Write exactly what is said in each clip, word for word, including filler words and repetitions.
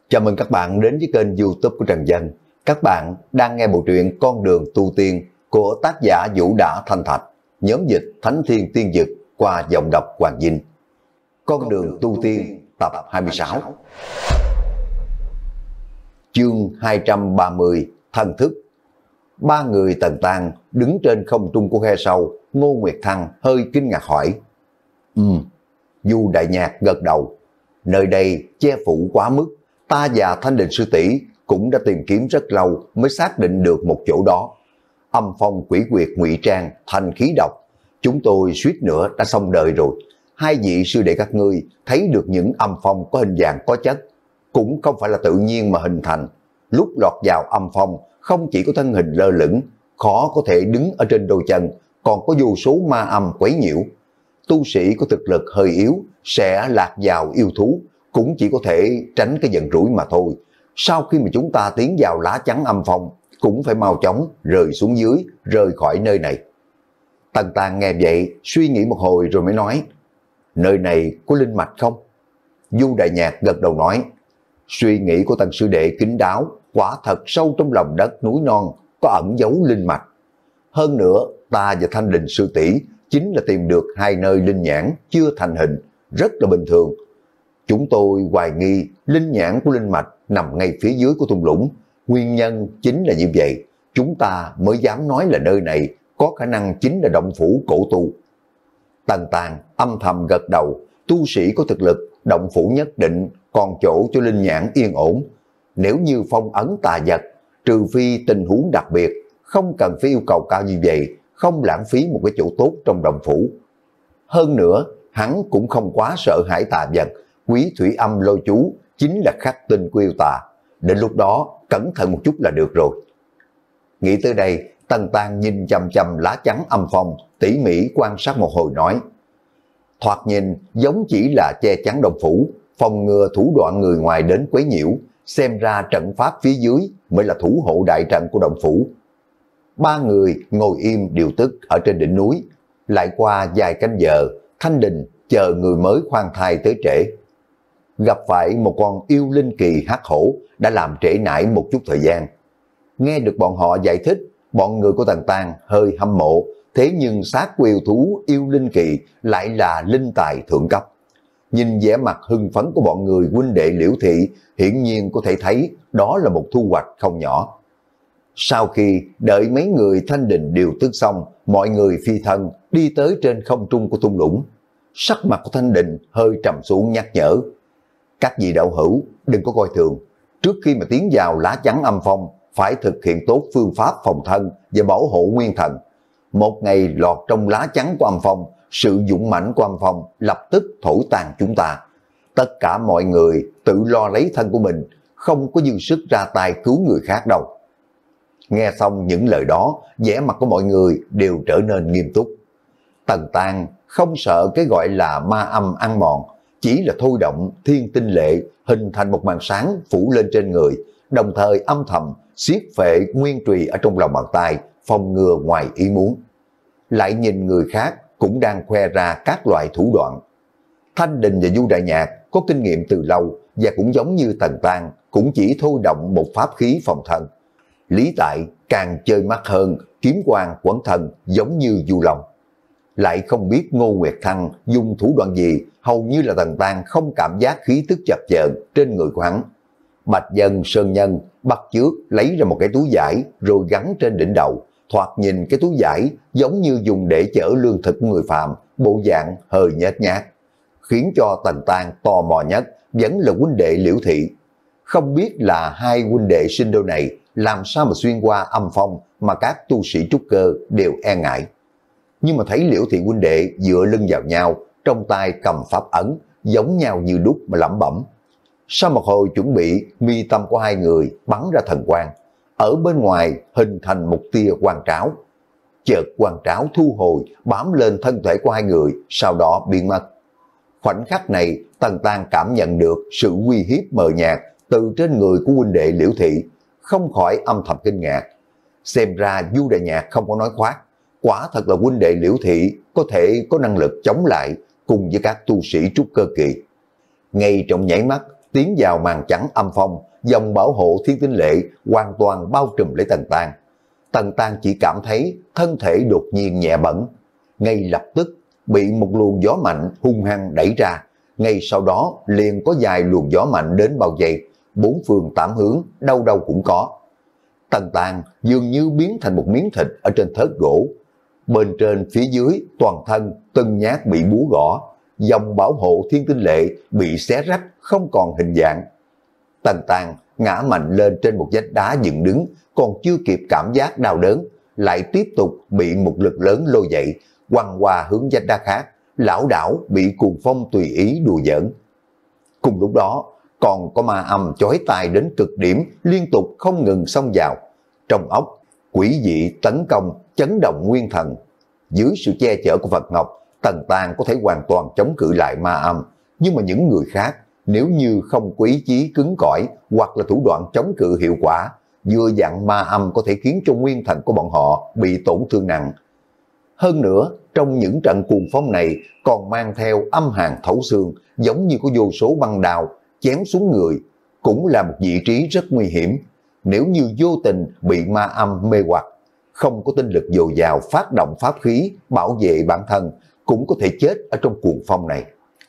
Chào mừng các bạn đến với kênh YouTube của Trần Dân. Các bạn đang nghe bộ truyện Con đường tu tiên của tác giả Vũ Đã Thanh Thạch, nhóm dịch Thánh Thiên Tiên Dực qua giọng đọc Hoàng Vinh. Con đường tu tiên tập hai mươi sáu. Chương hai trăm ba mươi, Thần thức. Ba người Tần Tang đứng trên không trung của khe sâu. Ngô Nguyệt Thăng hơi kinh ngạc hỏi: Ừ, Du Đại Nhạc gật đầu. Nơi đây che phủ quá mức, ta và Thanh Đình sư tỷ cũng đã tìm kiếm rất lâu mới xác định được một chỗ đó. Âm phong quỷ quyệt ngụy trang thành khí độc, chúng tôi suýt nữa đã xong đời rồi. Hai vị sư đệ các ngươi thấy được những âm phong có hình dạng có chất, cũng không phải là tự nhiên mà hình thành. Lúc lọt vào âm phong, không chỉ có thân hình lơ lửng, khó có thể đứng ở trên đôi chân, còn có vô số ma âm quấy nhiễu. Tu sĩ có thực lực hơi yếu sẽ lạc vào yêu thú, cũng chỉ có thể tránh cái giận rủi mà thôi. Sau khi mà chúng ta tiến vào lá chắn âm phong, cũng phải mau chóng rời xuống dưới, rời khỏi nơi này. Tần Tang nghe vậy, suy nghĩ một hồi rồi mới nói: Nơi này có linh mạch không? Du Đại Nhạc gật đầu nói: Suy nghĩ của Tần sư đệ kín đáo, quả thật sâu trong lòng đất núi non có ẩn giấu linh mạch. Hơn nữa, ta và Thanh Đình sư tỷ chính là tìm được hai nơi linh nhãn chưa thành hình, rất là bình thường. Chúng tôi hoài nghi linh nhãn của linh mạch nằm ngay phía dưới của thung lũng. Nguyên nhân chính là như vậy, chúng ta mới dám nói là nơi này có khả năng chính là động phủ cổ tu. Tần Tang âm thầm gật đầu, tu sĩ có thực lực, động phủ nhất định còn chỗ cho linh nhãn yên ổn. Nếu như phong ấn tà vật, trừ phi tình huống đặc biệt, không cần phải yêu cầu cao như vậy, không lãng phí một cái chỗ tốt trong động phủ. Hơn nữa, hắn cũng không quá sợ hãi tà vật, quý thủy âm lôi chú chính là khắc tinh của yêu tà. Đến lúc đó, cẩn thận một chút là được rồi. Nghĩ tới đây, Tần Tang nhìn chằm chằm lá chắn âm phong, tỉ mỉ quan sát một hồi nói: Thoạt nhìn giống chỉ là che chắn động phủ, phòng ngừa thủ đoạn người ngoài đến quấy nhiễu, xem ra trận pháp phía dưới mới là thủ hộ đại trận của động phủ. Ba người ngồi im điều tức ở trên đỉnh núi. Lại qua vài canh giờ, Thanh Đình chờ người mới khoan thai tới trễ. Gặp phải một con yêu linh kỳ hắc hổ đã làm trễ nải một chút thời gian. Nghe được bọn họ giải thích, bọn người của Tần Tang hơi hâm mộ, thế nhưng xác của yêu thú yêu linh kỳ lại là linh tài thượng cấp. Nhìn vẻ mặt hưng phấn của bọn người huynh đệ Liễu Thị, hiển nhiên có thể thấy đó là một thu hoạch không nhỏ. Sau khi đợi mấy người Thanh Đình điều tức xong, mọi người phi thân đi tới trên không trung của thung lũng. Sắc mặt của Thanh Đình hơi trầm xuống nhắc nhở: Các vị đạo hữu đừng có coi thường, trước khi mà tiến vào lá chắn âm phong phải thực hiện tốt phương pháp phòng thân và bảo hộ nguyên thần. Một ngày lọt trong lá chắn của âm phong, sự dũng mãnh của âm phong lập tức thổi tàn chúng ta. Tất cả mọi người tự lo lấy thân của mình, không có dư sức ra tay cứu người khác đâu. Nghe xong những lời đó, vẻ mặt của mọi người đều trở nên nghiêm túc. Tần Tang không sợ cái gọi là ma âm ăn mòn, chỉ là thôi động thiên tinh lệ hình thành một màn sáng phủ lên trên người, đồng thời âm thầm siết phệ nguyên trùy ở trong lòng bàn tay, phòng ngừa ngoài ý muốn. Lại nhìn người khác cũng đang khoe ra các loại thủ đoạn. Thanh Đình và Du Đại Nhạc có kinh nghiệm từ lâu và cũng giống như Tần Tang, cũng chỉ thôi động một pháp khí phòng thân. Lý Tại càng chơi mắt hơn, kiếm quang quẩn thần giống như Du Long. Lại không biết Ngô Nguyệt Thăng dùng thủ đoạn gì, hầu như là Tần Tang không cảm giác khí tức chập chờn trên người của hắn. Bạch Dân Sơn Nhân bắt chước lấy ra một cái túi vải rồi gắn trên đỉnh đầu. Thoạt nhìn cái túi vải giống như dùng để chở lương thực của người phạm, bộ dạng hơi nhếch nhác. Khiến cho Tần Tang tò mò nhất vẫn là huynh đệ Liễu Thị. Không biết là hai huynh đệ sinh đôi này làm sao mà xuyên qua âm phong mà các tu sĩ trúc cơ đều e ngại. Nhưng mà thấy Liễu Thị huynh đệ dựa lưng vào nhau, trong tay cầm pháp ấn, giống nhau như đúc mà lẩm bẩm. Sau một hồi chuẩn bị, mi tâm của hai người bắn ra thần quang. Ở bên ngoài hình thành một tia quang tráo. Chợt quang tráo thu hồi, bám lên thân thể của hai người, sau đó biến mất. Khoảnh khắc này, Tần Tang cảm nhận được sự uy hiếp mờ nhạt từ trên người của huynh đệ Liễu Thị, không khỏi âm thầm kinh ngạc. Xem ra Du Đại Nhạc không có nói khoác, quả thật là huynh đệ Liễu Thị có thể có năng lực chống lại cùng với các tu sĩ trúc cơ kỳ. Ngay trong nháy mắt, tiến vào màn trắng âm phong, dòng bảo hộ thiên tinh lệ hoàn toàn bao trùm lấy Tần Tang. Tần Tang chỉ cảm thấy thân thể đột nhiên nhẹ bẫng, ngay lập tức bị một luồng gió mạnh hung hăng đẩy ra, ngay sau đó liền có vài luồng gió mạnh đến bao vây, bốn phương tám hướng đâu đâu cũng có. Tần Tang dường như biến thành một miếng thịt ở trên thớt gỗ, bên trên phía dưới toàn thân từng nhát bị búa gõ, dòng bảo hộ thiên tinh lệ bị xé rách không còn hình dạng. Tần Tang ngã mạnh lên trên một vách đá dựng đứng, còn chưa kịp cảm giác đau đớn, lại tiếp tục bị một lực lớn lôi dậy, quăng qua hướng vách đá khác, lảo đảo bị cuồng phong tùy ý đùa giỡn. Cùng lúc đó, còn có ma âm chói tai đến cực điểm, liên tục không ngừng xông vào. Trong óc, quỷ dị tấn công, chấn động nguyên thần. Dưới sự che chở của Phật Ngọc, Tần Tang có thể hoàn toàn chống cự lại ma âm, nhưng mà những người khác, nếu như không có ý chí cứng cỏi hoặc là thủ đoạn chống cự hiệu quả, vừa dặn ma âm có thể khiến cho nguyên thần của bọn họ bị tổn thương nặng. Hơn nữa, trong những trận cuồng phong này còn mang theo âm hàn thấu xương, giống như có vô số băng đao chém xuống người, cũng là một vị trí rất nguy hiểm. Nếu như vô tình bị ma âm mê hoặc, không có tinh lực dồi dào phát động pháp khí bảo vệ bản thân, cũng có thể chết ở trong cuồng phong này.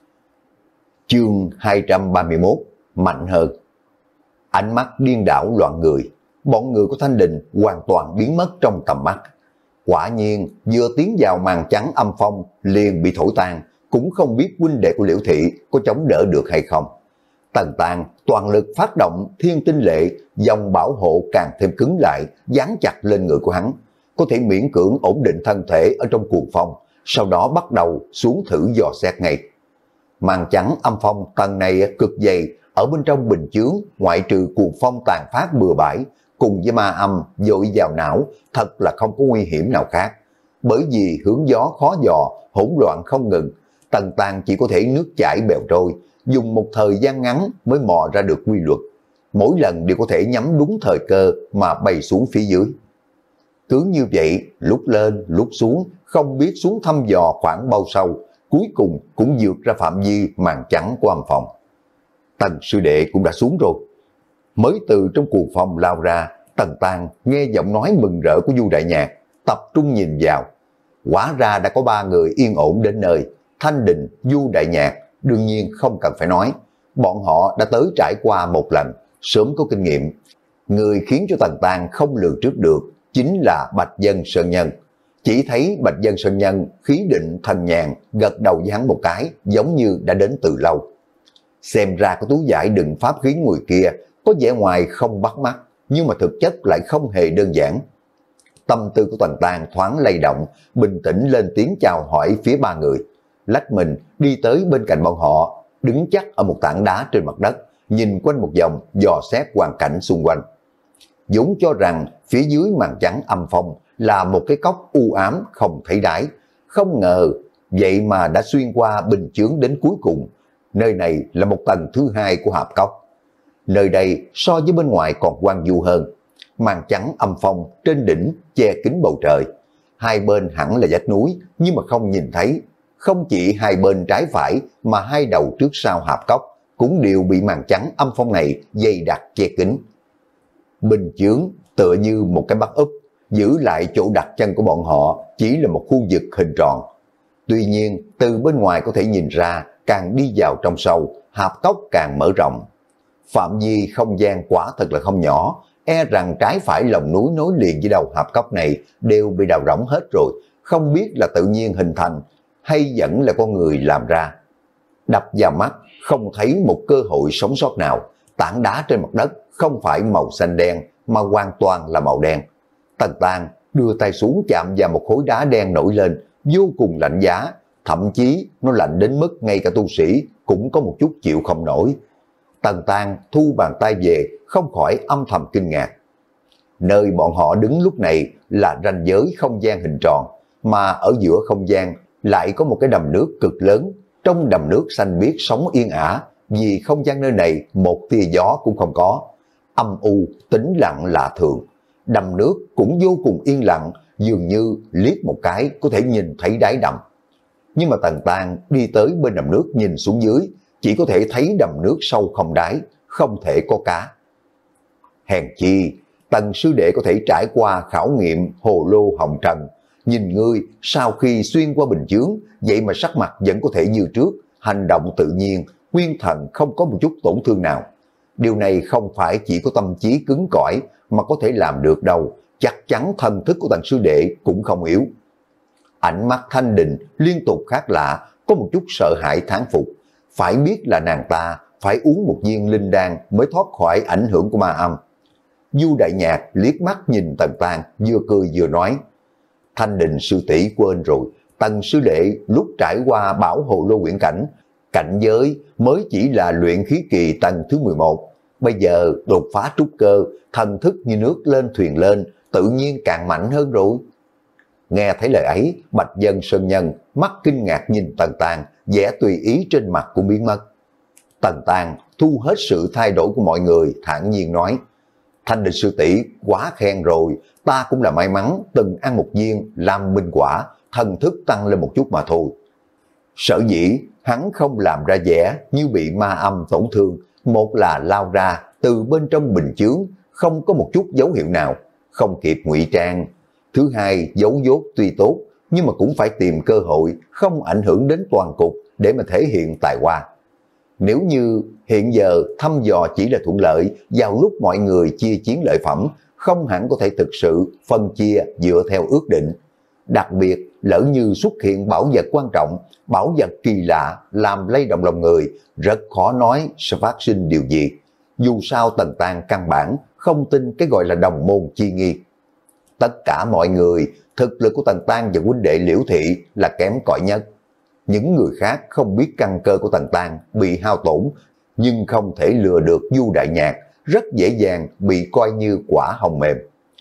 Chương hai trăm ba mươi mốt, mạnh hơn. Ánh mắt điên đảo loạn người, bọn người của Thanh Đình hoàn toàn biến mất trong tầm mắt. Quả nhiên vừa tiến vào màn trắng âm phong liền bị thổi tan, cũng không biết huynh đệ của Liễu Thị có chống đỡ được hay không. Tần Tang toàn lực phát động thiên tinh lệ, dòng bảo hộ càng thêm cứng lại, dán chặt lên người của hắn, có thể miễn cưỡng ổn định thân thể ở trong cuồng phong, sau đó bắt đầu xuống thử dò xét ngay. Màn trắng âm phong tầng này cực dày, ở bên trong bình chướng ngoại trừ cuồng phong tàn phát bừa bãi cùng với ma âm dội vào não, thật là không có nguy hiểm nào khác. Bởi vì hướng gió khó dò, hỗn loạn không ngừng, Tần Tang chỉ có thể nước chảy bèo trôi, dùng một thời gian ngắn mới mò ra được quy luật. Mỗi lần đều có thể nhắm đúng thời cơ mà bay xuống phía dưới. Cứ như vậy, lúc lên, lúc xuống, không biết xuống thăm dò khoảng bao sâu, cuối cùng cũng vượt ra phạm vi màn trắng của âm phòng. Tần sư đệ cũng đã xuống rồi. Mới từ trong cuồng phong lao ra, Tần Tang nghe giọng nói mừng rỡ của Du Đại Nhạc, tập trung nhìn vào. Hóa ra đã có ba người yên ổn đến nơi. Thanh Đình, Du Đại Nhạc, đương nhiên không cần phải nói. Bọn họ đã tới trải qua một lần, sớm có kinh nghiệm. Người khiến cho Tần Tang không lường trước được chính là Bạch Dân Sơn Nhân. Chỉ thấy Bạch Dân Sơn Nhân khí định thần nhàn, gật đầu với hắn một cái, giống như đã đến từ lâu. Xem ra có túi giải đựng pháp khí người kia có vẻ ngoài không bắt mắt, nhưng mà thực chất lại không hề đơn giản. Tâm tư của Tần Tang thoáng lay động, bình tĩnh lên tiếng chào hỏi phía ba người. Lách mình đi tới bên cạnh bọn họ, đứng chắc ở một tảng đá trên mặt đất, nhìn quanh một vòng, dò xét hoàn cảnh xung quanh. vốn cho rằng phía dưới màn trắng âm phong là một cái cốc u ám không thấy đáy, không ngờ vậy mà đã xuyên qua bình chướng đến cuối cùng. Nơi này là một tầng thứ hai của hạp cốc. Nơi đây so với bên ngoài còn quang du hơn. Màn trắng âm phong trên đỉnh che kín bầu trời. Hai bên hẳn là vách núi nhưng mà không nhìn thấy. Không chỉ hai bên trái phải mà hai đầu trước sau hạp cốc cũng đều bị màn trắng âm phong này dày đặc che kín. Bình chướng tựa như một cái bắt úp, giữ lại chỗ đặt chân của bọn họ chỉ là một khu vực hình tròn. Tuy nhiên từ bên ngoài có thể nhìn ra, càng đi vào trong sâu, hạp cốc càng mở rộng. Phạm vi không gian quả thật là không nhỏ, e rằng trái phải lòng núi nối liền với đầu hạp cốc này đều bị đào rỗng hết rồi, không biết là tự nhiên hình thành hay vẫn là con người làm ra. Đập vào mắt không thấy một cơ hội sống sót nào. Tảng đá trên mặt đất không phải màu xanh đen mà hoàn toàn là màu đen. Tần Tang đưa tay xuống chạm vào một khối đá đen nổi lên, vô cùng lạnh giá, thậm chí nó lạnh đến mức ngay cả tu sĩ cũng có một chút chịu không nổi. Tần Tang thu bàn tay về, không khỏi âm thầm kinh ngạc. Nơi bọn họ đứng lúc này là ranh giới không gian hình tròn, mà ở giữa không gian lại có một cái đầm nước cực lớn. Trong đầm nước xanh biếc sóng yên ả, vì không gian nơi này một tia gió cũng không có. Âm u, tĩnh lặng lạ thường. Đầm nước cũng vô cùng yên lặng, dường như liếc một cái có thể nhìn thấy đáy đầm. Nhưng mà Tần Tang đi tới bên đầm nước nhìn xuống dưới, chỉ có thể thấy đầm nước sâu không đáy, không thể có cá. Hèn chi, Tần sư đệ có thể trải qua khảo nghiệm hồ lô hồng trần, nhìn ngươi sau khi xuyên qua bình chướng, vậy mà sắc mặt vẫn có thể như trước, hành động tự nhiên, nguyên thần không có một chút tổn thương nào. Điều này không phải chỉ có tâm trí cứng cỏi mà có thể làm được đâu, chắc chắn thần thức của Tần sư đệ cũng không yếu. Ánh mắt Thanh Đình liên tục khác lạ, có một chút sợ hãi thán phục. Phải biết là nàng ta phải uống một viên linh đan mới thoát khỏi ảnh hưởng của ma âm. Du Đại Nhạc liếc mắt nhìn Tần Tang, vừa cười vừa nói, Thanh Đình sư tỷ quên rồi, Tần sư đệ lúc trải qua bảo hồ lô quyển cảnh, cảnh giới mới chỉ là luyện khí kỳ tầng thứ mười một, bây giờ đột phá trúc cơ, thần thức như nước lên thuyền lên, tự nhiên càng mạnh hơn rồi. Nghe thấy lời ấy, Bạch Dân Sơn Nhân mắt kinh ngạc nhìn Tần Tang, vẻ tùy ý trên mặt cũng biến mất. Tần Tang thu hết sự thay đổi của mọi người, thản nhiên nói, Thanh Đình sư tỷ quá khen rồi, ta cũng là may mắn từng ăn một viên làm minh quả, thần thức tăng lên một chút mà thôi. Sở dĩ hắn không làm ra vẻ như bị ma âm tổn thương, một là lao ra từ bên trong bình chướng, không có một chút dấu hiệu nào, không kịp ngụy trang. Thứ hai, dấu dốt tuy tốt, nhưng mà cũng phải tìm cơ hội không ảnh hưởng đến toàn cục để mà thể hiện tài hoa. Nếu như hiện giờ thăm dò chỉ là thuận lợi, vào lúc mọi người chia chiến lợi phẩm, không hẳn có thể thực sự phân chia dựa theo ước định. Đặc biệt, lỡ như xuất hiện bảo vật quan trọng, bảo vật kỳ lạ, làm lay động lòng người, rất khó nói sẽ phát sinh điều gì. Dù sao Tần Tang căn bản không tin cái gọi là đồng môn chi nghi. Tất cả mọi người, thực lực của Tần Tang và huynh đệ Liễu Thị là kém cỏi nhất. Những người khác không biết căn cơ của Tần Tang bị hao tổn, nhưng không thể lừa được Du Đại Nhạc, rất dễ dàng bị coi như quả hồng mềm.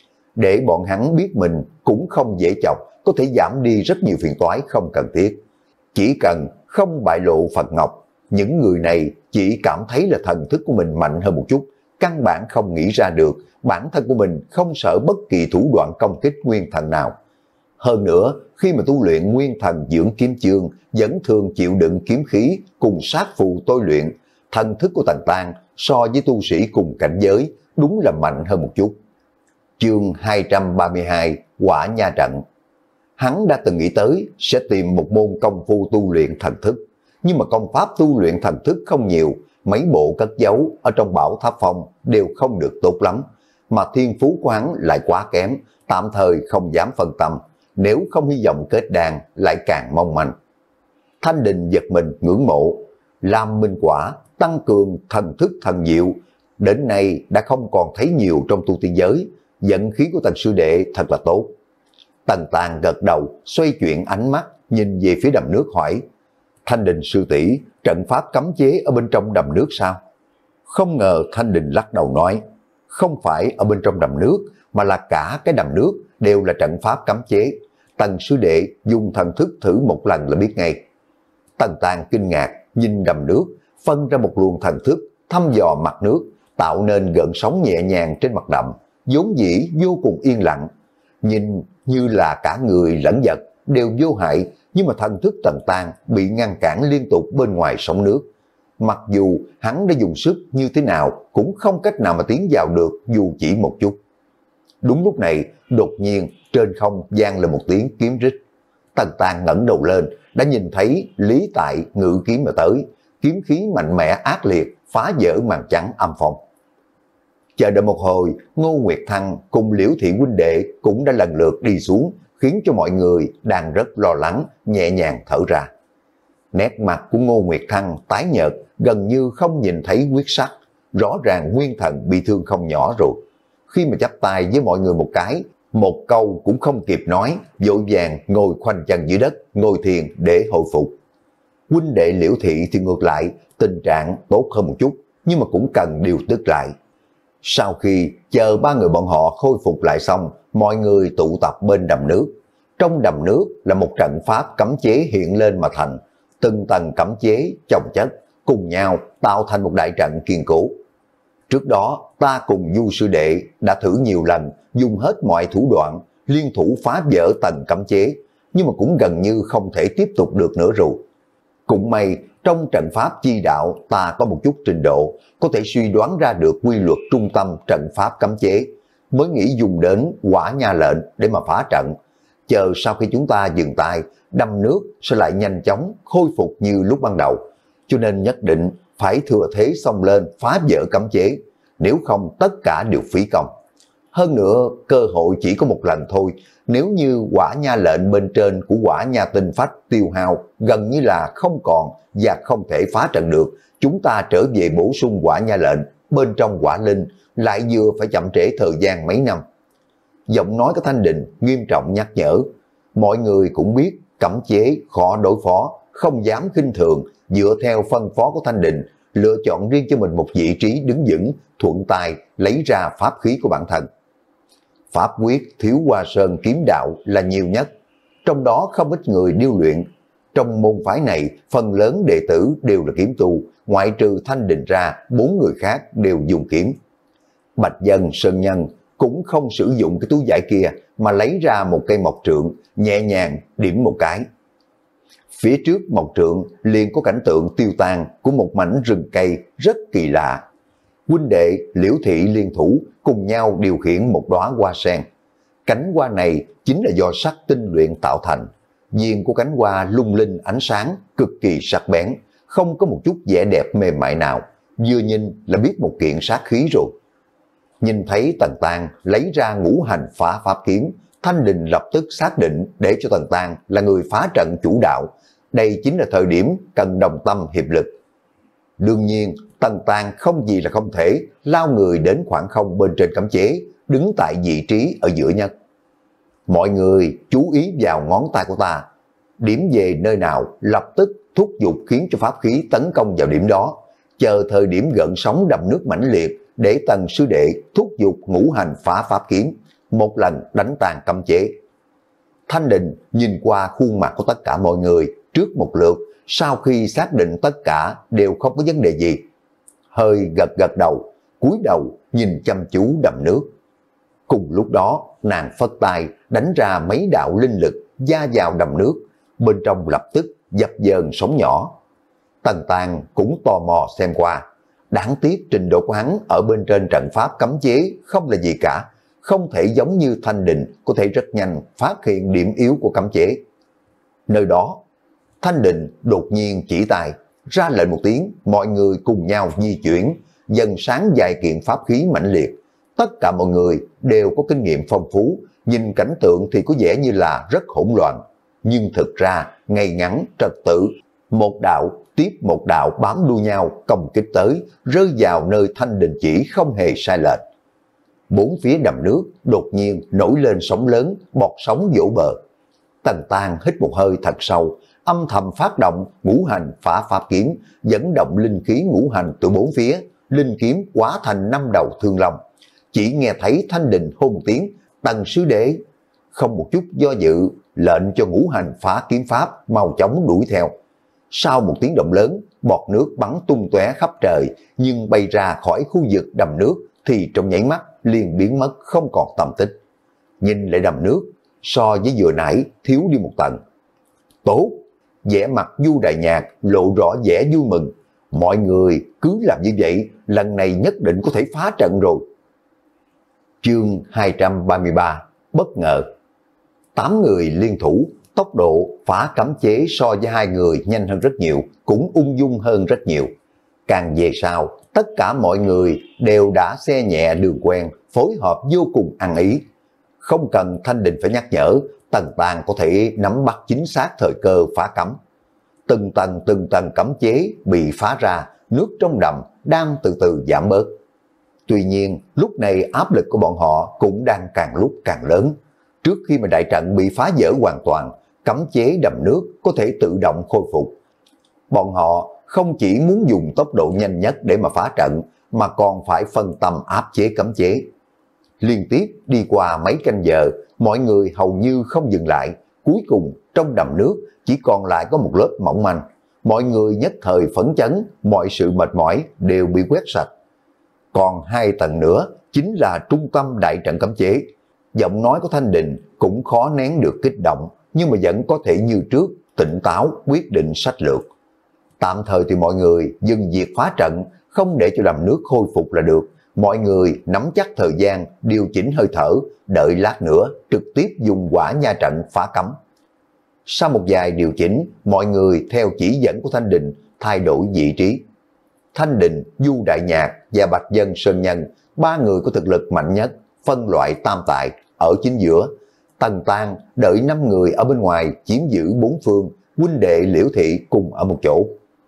Để bọn hắn biết mình cũng không dễ chọc, có thể giảm đi rất nhiều phiền toái không cần thiết. Chỉ cần không bại lộ Phật Ngọc, những người này chỉ cảm thấy là thần thức của mình mạnh hơn một chút, căn bản không nghĩ ra được bản thân của mình không sợ bất kỳ thủ đoạn công kích nguyên thần nào. Hơn nữa, khi mà tu luyện nguyên thần dưỡng kiếm chương, vẫn thường chịu đựng kiếm khí cùng sát phù tôi luyện, thần thức của Tần Tang so với tu sĩ cùng cảnh giới đúng là mạnh hơn một chút. Chương hai trăm ba mươi hai, Quả Nha Trận. Hắn đã từng nghĩ tới sẽ tìm một môn công phu tu luyện thần thức, nhưng mà công pháp tu luyện thần thức không nhiều, mấy bộ cất giấu ở trong Bảo Tháp Phong đều không được tốt lắm, mà thiên phú của hắn lại quá kém, tạm thời không dám phân tâm, nếu không hy vọng kết đàn lại càng mong manh. Thanh Đình giật mình ngưỡng mộ, làm minh quả, tăng cường thần thức thần diệu, đến nay đã không còn thấy nhiều trong tu tiên giới, vận khí của Tần sư đệ thật là tốt. Tần Tang gật đầu, xoay chuyển ánh mắt, nhìn về phía đầm nước hỏi, Thanh Đình sư tỷ, trận pháp cấm chế ở bên trong đầm nước sao? Không ngờ Thanh Đình lắc đầu nói, không phải ở bên trong đầm nước, mà là cả cái đầm nước đều là trận pháp cấm chế. Tần sư đệ dùng thần thức thử một lần là biết ngay. Tần Tang kinh ngạc, nhìn đầm nước, phân ra một luồng thần thức, thăm dò mặt nước, tạo nên gợn sóng nhẹ nhàng trên mặt đầm, vốn dĩ vô cùng yên lặng. Nhìn như là cả người lẫn vật đều vô hại, nhưng mà thần thức Tần Tang bị ngăn cản liên tục bên ngoài sóng nước. Mặc dù hắn đã dùng sức như thế nào cũng không cách nào mà tiến vào được dù chỉ một chút. Đúng lúc này, đột nhiên trên không vang lên một tiếng kiếm rít. Tần Tang ngẩng đầu lên, đã nhìn thấy Lý Tại ngự kiếm mà tới, kiếm khí mạnh mẽ ác liệt, phá vỡ màn trắng âm phong. Chờ đợi một hồi, Ngô Nguyệt Thăng cùng Liễu Thị huynh đệ cũng đã lần lượt đi xuống, khiến cho mọi người đang rất lo lắng, nhẹ nhàng thở ra. Nét mặt của Ngô Nguyệt Thăng tái nhợt, gần như không nhìn thấy huyết sắc, rõ ràng nguyên thần bị thương không nhỏ rồi. Khi mà chắp tay với mọi người một cái, một câu cũng không kịp nói, vội vàng ngồi khoanh chân dưới đất, ngồi thiền để hồi phục. Huynh đệ Liễu Thị thì ngược lại, tình trạng tốt hơn một chút, nhưng mà cũng cần điều tức lại. Sau khi chờ ba người bọn họ khôi phục lại xong, mọi người tụ tập bên đầm nước. Trong đầm nước là một trận pháp cấm chế hiện lên mà thành, từng tầng cấm chế chồng chất cùng nhau tạo thành một đại trận kiên cố. Trước đó ta cùng Du sư đệ đã thử nhiều lần, dùng hết mọi thủ đoạn, liên thủ phá vỡ tầng cấm chế, nhưng mà cũng gần như không thể tiếp tục được nữa rồi. Cũng may trong trận pháp chi đạo ta có một chút trình độ, có thể suy đoán ra được quy luật trung tâm trận pháp cấm chế, mới nghĩ dùng đến quả nha lệnh để mà phá trận. Chờ sau khi chúng ta dừng tay, đâm nước sẽ lại nhanh chóng khôi phục như lúc ban đầu. Cho nên nhất định phải thừa thế xông lên phá vỡ cấm chế, nếu không tất cả đều phí công. Hơn nữa, cơ hội chỉ có một lần thôi, nếu như quả nha lệnh bên trên của quả nha tinh phách tiêu hao gần như là không còn và không thể phá trận được, chúng ta trở về bổ sung quả nha lệnh bên trong quả linh lại vừa phải chậm trễ thời gian mấy năm. Giọng nói của Thanh Đình nghiêm trọng nhắc nhở, mọi người cũng biết cấm chế khó đối phó, không dám khinh thường, dựa theo phân phó của Thanh Đình, lựa chọn riêng cho mình một vị trí đứng vững, thuận tay lấy ra pháp khí của bản thân. Pháp quyết Thiếu Hoa Sơn kiếm đạo là nhiều nhất, trong đó không ít người điêu luyện. Trong môn phái này, phần lớn đệ tử đều là kiếm tu, ngoại trừ Thanh Đình ra, bốn người khác đều dùng kiếm. Bạch Dân Sơn Nhân cũng không sử dụng cái túi vải kia, mà lấy ra một cây mộc trượng, nhẹ nhàng điểm một cái. Phía trước mộc trượng liền có cảnh tượng tiêu tan của một mảnh rừng cây rất kỳ lạ. Huynh đệ Liễu Thị liên thủ cùng nhau điều khiển một đóa hoa sen. Cánh hoa này chính là do sắt tinh luyện tạo thành. Viên của cánh hoa lung linh ánh sáng, cực kỳ sắc bén, không có một chút vẻ đẹp mềm mại nào, vừa nhìn là biết một kiện sát khí rồi. Nhìn thấy Tần Tang lấy ra ngũ hành phá pháp kiếm, Thanh Đình lập tức xác định để cho Tần Tang là người phá trận chủ đạo. Đây chính là thời điểm cần đồng tâm hiệp lực. Đương nhiên, Tần Tang không gì là không thể, lao người đến khoảng không bên trên cấm chế, đứng tại vị trí ở giữa nhất. Mọi người chú ý vào ngón tay của ta, điểm về nơi nào lập tức thúc giục khiến cho pháp khí tấn công vào điểm đó, chờ thời điểm gợn sóng đầm nước mãnh liệt để Tần sư đệ thúc giục ngũ hành phá pháp kiếm, một lần đánh tàn cấm chế. Thanh Đình nhìn qua khuôn mặt của tất cả mọi người trước một lượt, sau khi xác định tất cả đều không có vấn đề gì, hơi gật gật đầu, cúi đầu nhìn chăm chú đầm nước. Cùng lúc đó, nàng phất tay đánh ra mấy đạo linh lực gia vào đầm nước, bên trong lập tức dập dờn sóng nhỏ. Tần Tang cũng tò mò xem qua, đáng tiếc trình độ của hắn ở bên trên trận pháp cấm chế không là gì cả, không thể giống như Thanh Đình có thể rất nhanh phát hiện điểm yếu của cấm chế. Nơi đó, Thanh Đình đột nhiên chỉ tay, ra lệnh một tiếng, mọi người cùng nhau di chuyển, dần sáng vài kiện pháp khí mãnh liệt. Tất cả mọi người đều có kinh nghiệm phong phú, nhìn cảnh tượng thì có vẻ như là rất hỗn loạn, nhưng thực ra ngay ngắn trật tự, một đạo tiếp một đạo bám đuôi nhau công kích tới, rơi vào nơi Thanh Đình chỉ không hề sai lệch. Bốn phía đầm nước đột nhiên nổi lên sóng lớn, bọt sóng vỗ bờ. Tần Tang hít một hơi thật sâu, âm thầm phát động ngũ hành phá pháp kiếm, dẫn động linh khí ngũ hành từ bốn phía, linh kiếm hóa thành năm đầu thương long. Chỉ nghe thấy Thanh Đình hô một tiếng, Tần sư đệ, không một chút do dự, lệnh cho ngũ hành phá kiếm pháp mau chóng đuổi theo. Sau một tiếng động lớn, bọt nước bắn tung tóe khắp trời, nhưng bay ra khỏi khu vực đầm nước thì trong nháy mắt liền biến mất không còn tầm tích. Nhìn lại đầm nước, so với vừa nãy thiếu đi một tầng. Tốt, vẻ mặt Du Đại Nhạc lộ rõ vẻ vui mừng. Mọi người cứ làm như vậy, lần này nhất định có thể phá trận rồi. Chương hai trăm ba mươi ba, bất ngờ. Tám người liên thủ, tốc độ phá cấm chế so với hai người nhanh hơn rất nhiều, cũng ung dung hơn rất nhiều. Càng về sau, tất cả mọi người đều đã xe nhẹ đường quen, phối hợp vô cùng ăn ý. Không cần Thanh Đình phải nhắc nhở, Tần Tang có thể nắm bắt chính xác thời cơ phá cấm. Từng tầng từng tầng cấm chế bị phá ra, nước trong đầm đang từ từ giảm bớt. Tuy nhiên, lúc này áp lực của bọn họ cũng đang càng lúc càng lớn. Trước khi mà đại trận bị phá vỡ hoàn toàn, cấm chế đầm nước có thể tự động khôi phục. Bọn họ không chỉ muốn dùng tốc độ nhanh nhất để mà phá trận, mà còn phải phân tâm áp chế cấm chế. Liên tiếp đi qua mấy canh giờ, mọi người hầu như không dừng lại. Cuối cùng trong đầm nước chỉ còn lại có một lớp mỏng manh. Mọi người nhất thời phấn chấn, mọi sự mệt mỏi đều bị quét sạch. Còn hai tầng nữa chính là trung tâm đại trận cấm chế. Giọng nói của Thanh Đình cũng khó nén được kích động, nhưng mà vẫn có thể như trước tỉnh táo quyết định sách lược. Tạm thời thì mọi người dừng việc phá trận, không để cho đầm nước khôi phục là được. Mọi người nắm chắc thời gian, điều chỉnh hơi thở, đợi lát nữa trực tiếp dùng quả nha trận phá cấm. Sau một vài điều chỉnh, mọi người theo chỉ dẫn của Thanh Đình thay đổi vị trí. Thanh Đình, Du Đại Nhạc và Bạch Dân Sơn Nhân, ba người có thực lực mạnh nhất, phân loại tam tài ở chính giữa. Tần Tang đợi năm người ở bên ngoài chiếm giữ bốn phương, huynh đệ Liễu Thị cùng ở một chỗ.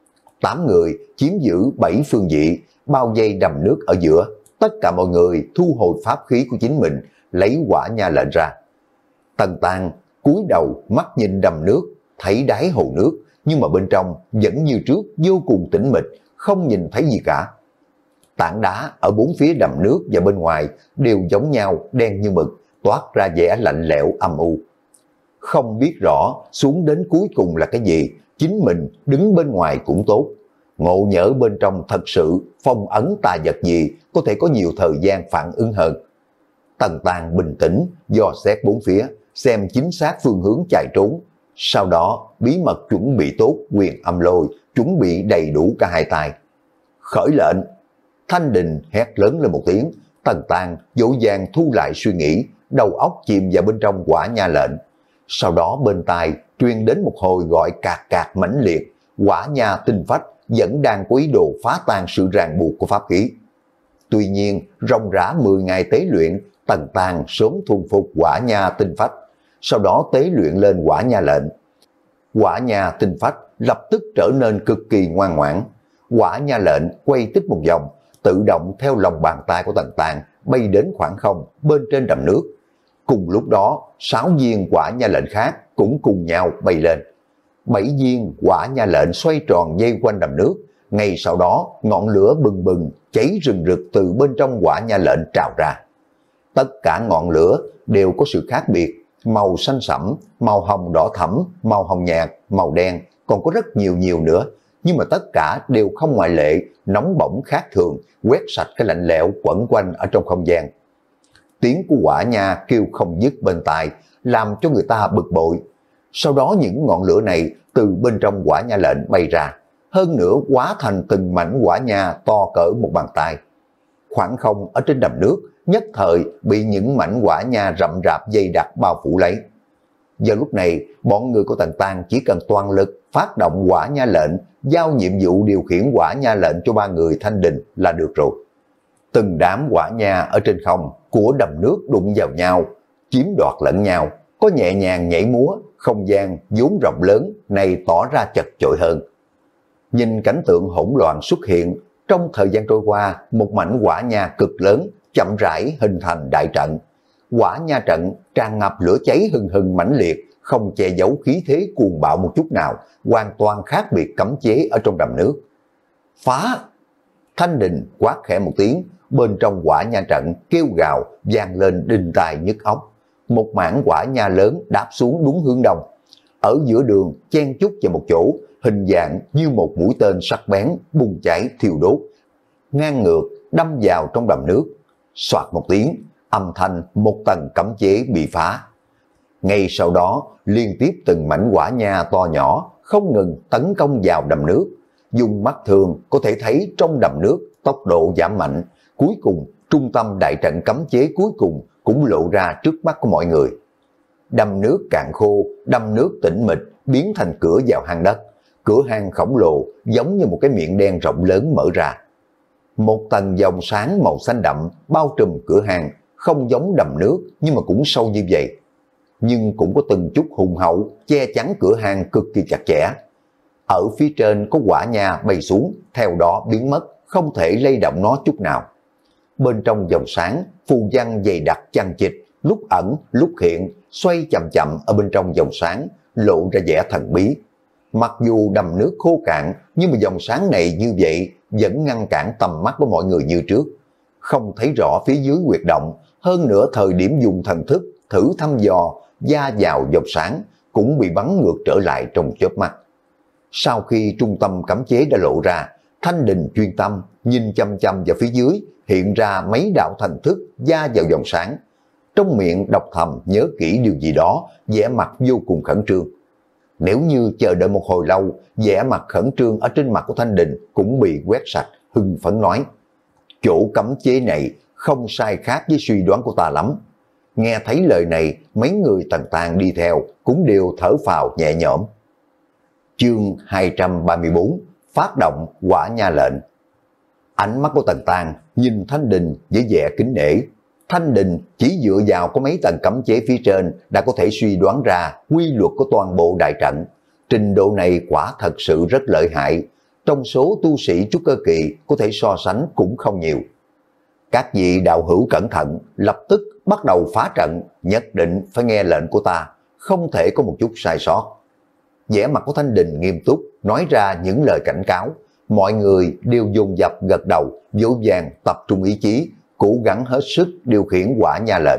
Tám người chiếm giữ bảy phương vị, bao vây đầm nước ở giữa. Tất cả mọi người thu hồi pháp khí của chính mình, lấy quả nha lệnh ra. Tần Tang cúi đầu mắt nhìn đầm nước, thấy đáy hồ nước, nhưng mà bên trong vẫn như trước vô cùng tĩnh mịch, không nhìn thấy gì cả. Tảng đá ở bốn phía đầm nước và bên ngoài đều giống nhau, đen như mực, toát ra vẻ lạnh lẽo âm u. Không biết rõ xuống đến cuối cùng là cái gì, chính mình đứng bên ngoài cũng tốt. Ngộ nhỡ bên trong thật sự phong ấn tà vật gì, có thể có nhiều thời gian phản ứng hơn. Tần Tang bình tĩnh, dò xét bốn phía, xem chính xác phương hướng chạy trốn. Sau đó bí mật chuẩn bị tốt quyền âm lôi, chuẩn bị đầy đủ cả hai tay. Khởi lệnh. Thanh Đình hét lớn lên một tiếng. Tần Tang dỗ dàng thu lại suy nghĩ, đầu óc chìm vào bên trong quả nha lệnh. Sau đó bên tai truyền đến một hồi gọi cạc cạc mãnh liệt. Quả nha tinh phách vẫn đang có ý đồ phá tan sự ràng buộc của pháp khí. Tuy nhiên ròng rã mười ngày tế luyện, Tần Tang sớm thuần phục quả nha tinh phách, sau đó tế luyện lên quả nha lệnh. Quả nha tinh phách lập tức trở nên cực kỳ ngoan ngoãn. Quả nha lệnh quay tích một vòng, tự động theo lòng bàn tay của Tần Tang bay đến khoảng không bên trên đầm nước. Cùng lúc đó, sáu viên quả nha lệnh khác cũng cùng nhau bay lên. Bảy viên quả nha lệnh xoay tròn dây quanh đầm nước. Ngay sau đó, ngọn lửa bừng bừng cháy rừng rực từ bên trong quả nha lệnh trào ra. Tất cả ngọn lửa đều có sự khác biệt, màu xanh sẫm, màu hồng đỏ thẫm, màu hồng nhạt, màu đen, còn có rất nhiều nhiều nữa. Nhưng mà tất cả đều không ngoại lệ, nóng bỏng khác thường, quét sạch cái lạnh lẽo quẩn quanh ở trong không gian. Tiếng của quả nha kêu không dứt bên tai, làm cho người ta bực bội. Sau đó những ngọn lửa này từ bên trong quả nha lệnh bay ra, hơn nữa hóa thành từng mảnh quả nha to cỡ một bàn tay. Khoảng không ở trên đầm nước nhất thời bị những mảnh quả nha rậm rạp dày đặc bao phủ lấy. Giờ lúc này, bọn người của Tần Tang chỉ cần toàn lực phát động quả nha lệnh, giao nhiệm vụ điều khiển quả nha lệnh cho ba người Thanh Đình là được rồi. Từng đám quả nha ở trên không của đầm nước đụng vào nhau, chiếm đoạt lẫn nhau, có nhẹ nhàng nhảy múa, không gian vốn rộng lớn này tỏ ra chật chội hơn. Nhìn cảnh tượng hỗn loạn xuất hiện, trong thời gian trôi qua, một mảnh quả nha cực lớn chậm rãi hình thành đại trận. Quả nha trận tràn ngập lửa cháy hừng hừng mãnh liệt, không che giấu khí thế cuồng bạo một chút nào, hoàn toàn khác biệt cấm chế ở trong đầm nước. Phá! Thanh Đình quát khẽ một tiếng, bên trong quả nha trận kêu gào vang lên đinh tai nhức óc. Một mảng quả nha lớn đáp xuống đúng hướng đông. Ở giữa đường chen chúc vào một chỗ, hình dạng như một mũi tên sắc bén bùng cháy thiêu đốt, ngang ngược đâm vào trong đầm nước. Soạt một tiếng, âm thanh một tầng cấm chế bị phá. Ngay sau đó, liên tiếp từng mảnh quả nha to nhỏ không ngừng tấn công vào đầm nước. Dùng mắt thường có thể thấy trong đầm nước tốc độ giảm mạnh. Cuối cùng, trung tâm đại trận cấm chế cuối cùng cũng lộ ra trước mắt của mọi người. Đầm nước cạn khô, đầm nước tĩnh mịch, biến thành cửa vào hang đất. Cửa hang khổng lồ giống như một cái miệng đen rộng lớn mở ra. Một tầng dòng sáng màu xanh đậm bao trùm cửa hang, không giống đầm nước nhưng mà cũng sâu như vậy. Nhưng cũng có từng chút hùng hậu che chắn cửa hang cực kỳ chặt chẽ. Ở phía trên có quả nha bay xuống, theo đó biến mất, không thể lay động nó chút nào. Bên trong dòng sáng, phù văn dày đặc chằng chịt, lúc ẩn lúc hiện, xoay chậm chậm ở bên trong dòng sáng, lộ ra vẻ thần bí. Mặc dù đầm nước khô cạn, nhưng mà dòng sáng này như vậy vẫn ngăn cản tầm mắt của mọi người như trước. Không thấy rõ phía dưới huyệt động, hơn nữa thời điểm dùng thần thức thử thăm dò gia vào dòng sáng cũng bị bắn ngược trở lại trong chớp mắt. Sau khi trung tâm cấm chế đã lộ ra, Thanh Đình chuyên tâm nhìn chăm chăm vào phía dưới, hiện ra mấy đạo thần thức gia vào dòng sáng. Trong miệng đọc thầm nhớ kỹ điều gì đó, vẻ mặt vô cùng khẩn trương. Nếu như chờ đợi một hồi lâu, vẻ mặt khẩn trương ở trên mặt của Thanh Đình cũng bị quét sạch, hưng phấn nói: chỗ cấm chế này không sai khác với suy đoán của ta lắm. Nghe thấy lời này, mấy người Tần Tàng đi theo cũng đều thở phào nhẹ nhõm. Chương hai trăm ba mươi bốn, phát động quả nha lệnh. Ánh mắt của Tần Tàng nhìn Thanh Đình với vẻ kính nể. Thanh Đình chỉ dựa vào có mấy tầng cấm chế phía trên đã có thể suy đoán ra quy luật của toàn bộ đại trận. Trình độ này quả thật sự rất lợi hại. Trong số tu sĩ trúc cơ kỳ có thể so sánh cũng không nhiều. Các vị đạo hữu cẩn thận, lập tức bắt đầu phá trận, nhất định phải nghe lệnh của ta, không thể có một chút sai sót. Vẻ mặt của Thanh Đình nghiêm túc, nói ra những lời cảnh cáo. Mọi người đều dồn dập gật đầu, dỗ dàng tập trung ý chí, cố gắng hết sức điều khiển quả nha lệnh.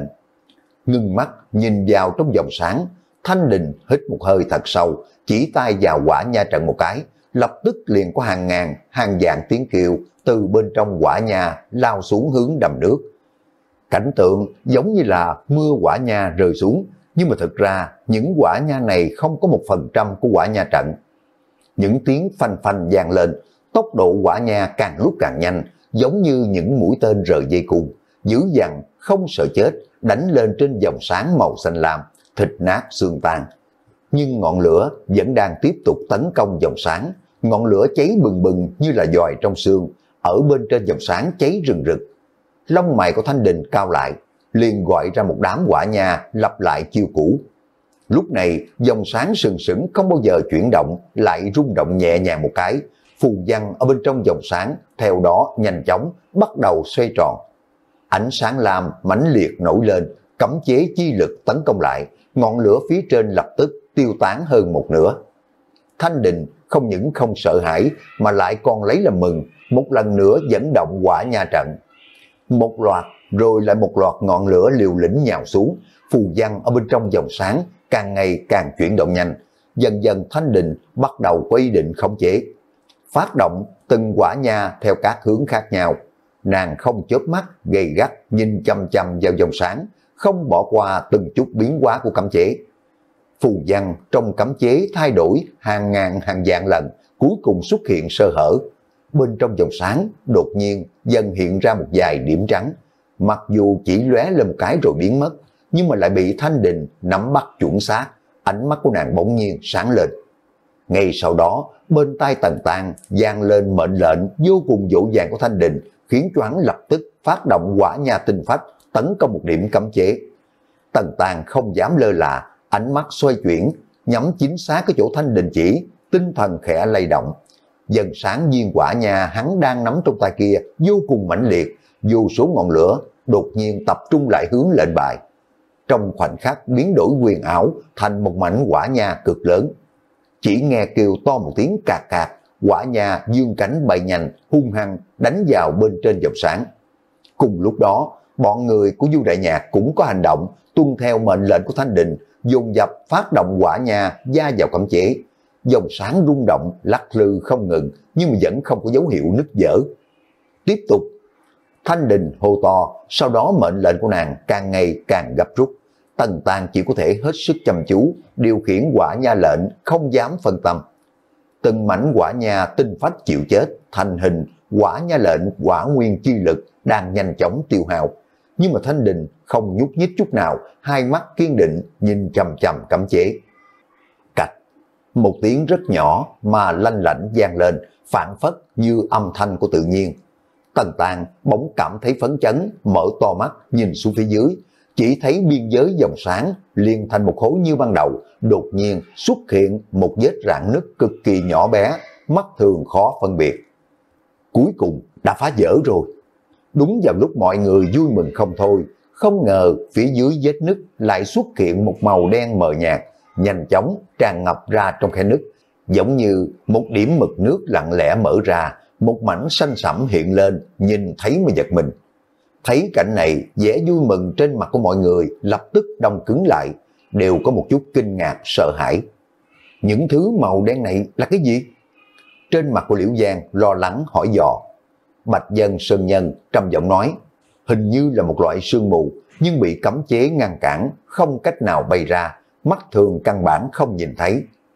Ngưng mắt nhìn vào trong vòng sáng, Thanh Đình hít một hơi thật sâu, chỉ tay vào quả nha trận một cái, lập tức liền có hàng ngàn, hàng vạn tiếng kêu từ bên trong quả nha lao xuống hướng đầm nước. Cảnh tượng giống như là mưa quả nha rơi xuống, nhưng mà thực ra những quả nha này không có một phần trăm của quả nha trận. Những tiếng phanh phanh vang lên, tốc độ quả nha càng lúc càng nhanh, giống như những mũi tên rời dây cung, dữ dằn không sợ chết, đánh lên trên vòng sáng màu xanh lam, thịt nát xương tan. Nhưng ngọn lửa vẫn đang tiếp tục tấn công vòng sáng, ngọn lửa cháy bừng bừng như là dòi trong xương, ở bên trên vòng sáng cháy rừng rực. Lông mày của Thanh Đình cao lại, liền gọi ra một đám quả nha lặp lại chiêu cũ. Lúc này vòng sáng sừng sững không bao giờ chuyển động, lại rung động nhẹ nhàng một cái, phù văn ở bên trong vòng sáng theo đó nhanh chóng bắt đầu xoay tròn. Ánh sáng lam mãnh liệt nổi lên, cấm chế chi lực tấn công lại, ngọn lửa phía trên lập tức tiêu tán hơn một nửa. Thanh Đình không những không sợ hãi mà lại còn lấy làm mừng, một lần nữa dẫn động quả nha trận. Một loạt rồi lại một loạt ngọn lửa liều lĩnh nhào xuống, phù văn ở bên trong vòng sáng càng ngày càng chuyển động nhanh. Dần dần Thanh Đình bắt đầu có ý định khống chế, phát động từng quả nha theo các hướng khác nhau. Nàng không chớp mắt, gay gắt nhìn chăm chăm vào vòng sáng, không bỏ qua từng chút biến hóa của cấm chế. Phù văn trong cấm chế thay đổi hàng ngàn hàng vạn lần, cuối cùng xuất hiện sơ hở. Bên trong vòng sáng đột nhiên dần hiện ra một vài điểm trắng, mặc dù chỉ lóe lên một cái rồi biến mất, nhưng mà lại bị Thanh Đình nắm bắt chuẩn xác. Ánh mắt của nàng bỗng nhiên sáng lên. Ngay sau đó, bên tai Tần Tàng vang lên mệnh lệnh vô cùng dỗ dàng của Thanh Đình, khiến cho hắn lập tức phát động quả nha tinh phách tấn công một điểm cấm chế. Tần Tàng không dám lơ là, ánh mắt xoay chuyển, nhắm chính xác cái chỗ Thanh Đình chỉ, tinh thần khẽ lay động. Dần sáng viên quả nha hắn đang nắm trong tay kia vô cùng mãnh liệt, vô số ngọn lửa đột nhiên tập trung lại hướng lệnh bài. Trong khoảnh khắc biến đổi quyền ảo thành một mảnh quả nha cực lớn. Chỉ nghe kêu to một tiếng cạc cạc, quả nha dương cánh bay nhanh, hung hăng đánh vào bên trên vòng sáng. Cùng lúc đó, bọn người của Du Đại Nhạc cũng có hành động, tuân theo mệnh lệnh của Thanh Đình, dồn dập phát động quả nha gia vào cấm chế. Dòng sáng rung động, lắc lư không ngừng, nhưng mà vẫn không có dấu hiệu nứt vỡ. Tiếp tục, Thanh Đình hô to, sau đó mệnh lệnh của nàng càng ngày càng gấp rút. Tần Tàng chỉ có thể hết sức chăm chú, điều khiển quả nha lệnh, không dám phân tâm. Từng mảnh quả nha tinh phách chịu chết, thành hình, quả nha lệnh, quả nguyên chi lực đang nhanh chóng tiêu hao. Nhưng mà Thanh Đình không nhúc nhích chút nào, hai mắt kiên định nhìn chằm chằm cấm chế. Cạch, một tiếng rất nhỏ mà lanh lảnh vang lên, phản phất như âm thanh của tự nhiên. Tần Tàng bỗng cảm thấy phấn chấn, mở to mắt nhìn xuống phía dưới, chỉ thấy biên giới dòng sáng liền thành một khối như ban đầu, đột nhiên xuất hiện một vết rạn nứt cực kỳ nhỏ bé, mắt thường khó phân biệt. Cuối cùng đã phá vỡ rồi. Đúng vào lúc mọi người vui mừng không thôi, không ngờ phía dưới vết nứt lại xuất hiện một màu đen mờ nhạt, nhanh chóng tràn ngập ra trong khe nứt, giống như một điểm mực nước lặng lẽ mở ra, một mảnh xanh sẫm hiện lên, nhìn thấy mà giật mình. Thấy cảnh này, vẻ vui mừng trên mặt của mọi người lập tức đông cứng lại, đều có một chút kinh ngạc, sợ hãi. Những thứ màu đen này là cái gì? Trên mặt của Liễu Giang lo lắng hỏi dò. Bạch Dân Sơn Nhân trầm giọng nói, hình như là một loại sương mù, nhưng bị cấm chế ngăn cản, không cách nào bay ra, mắt thường căn bản không nhìn thấy.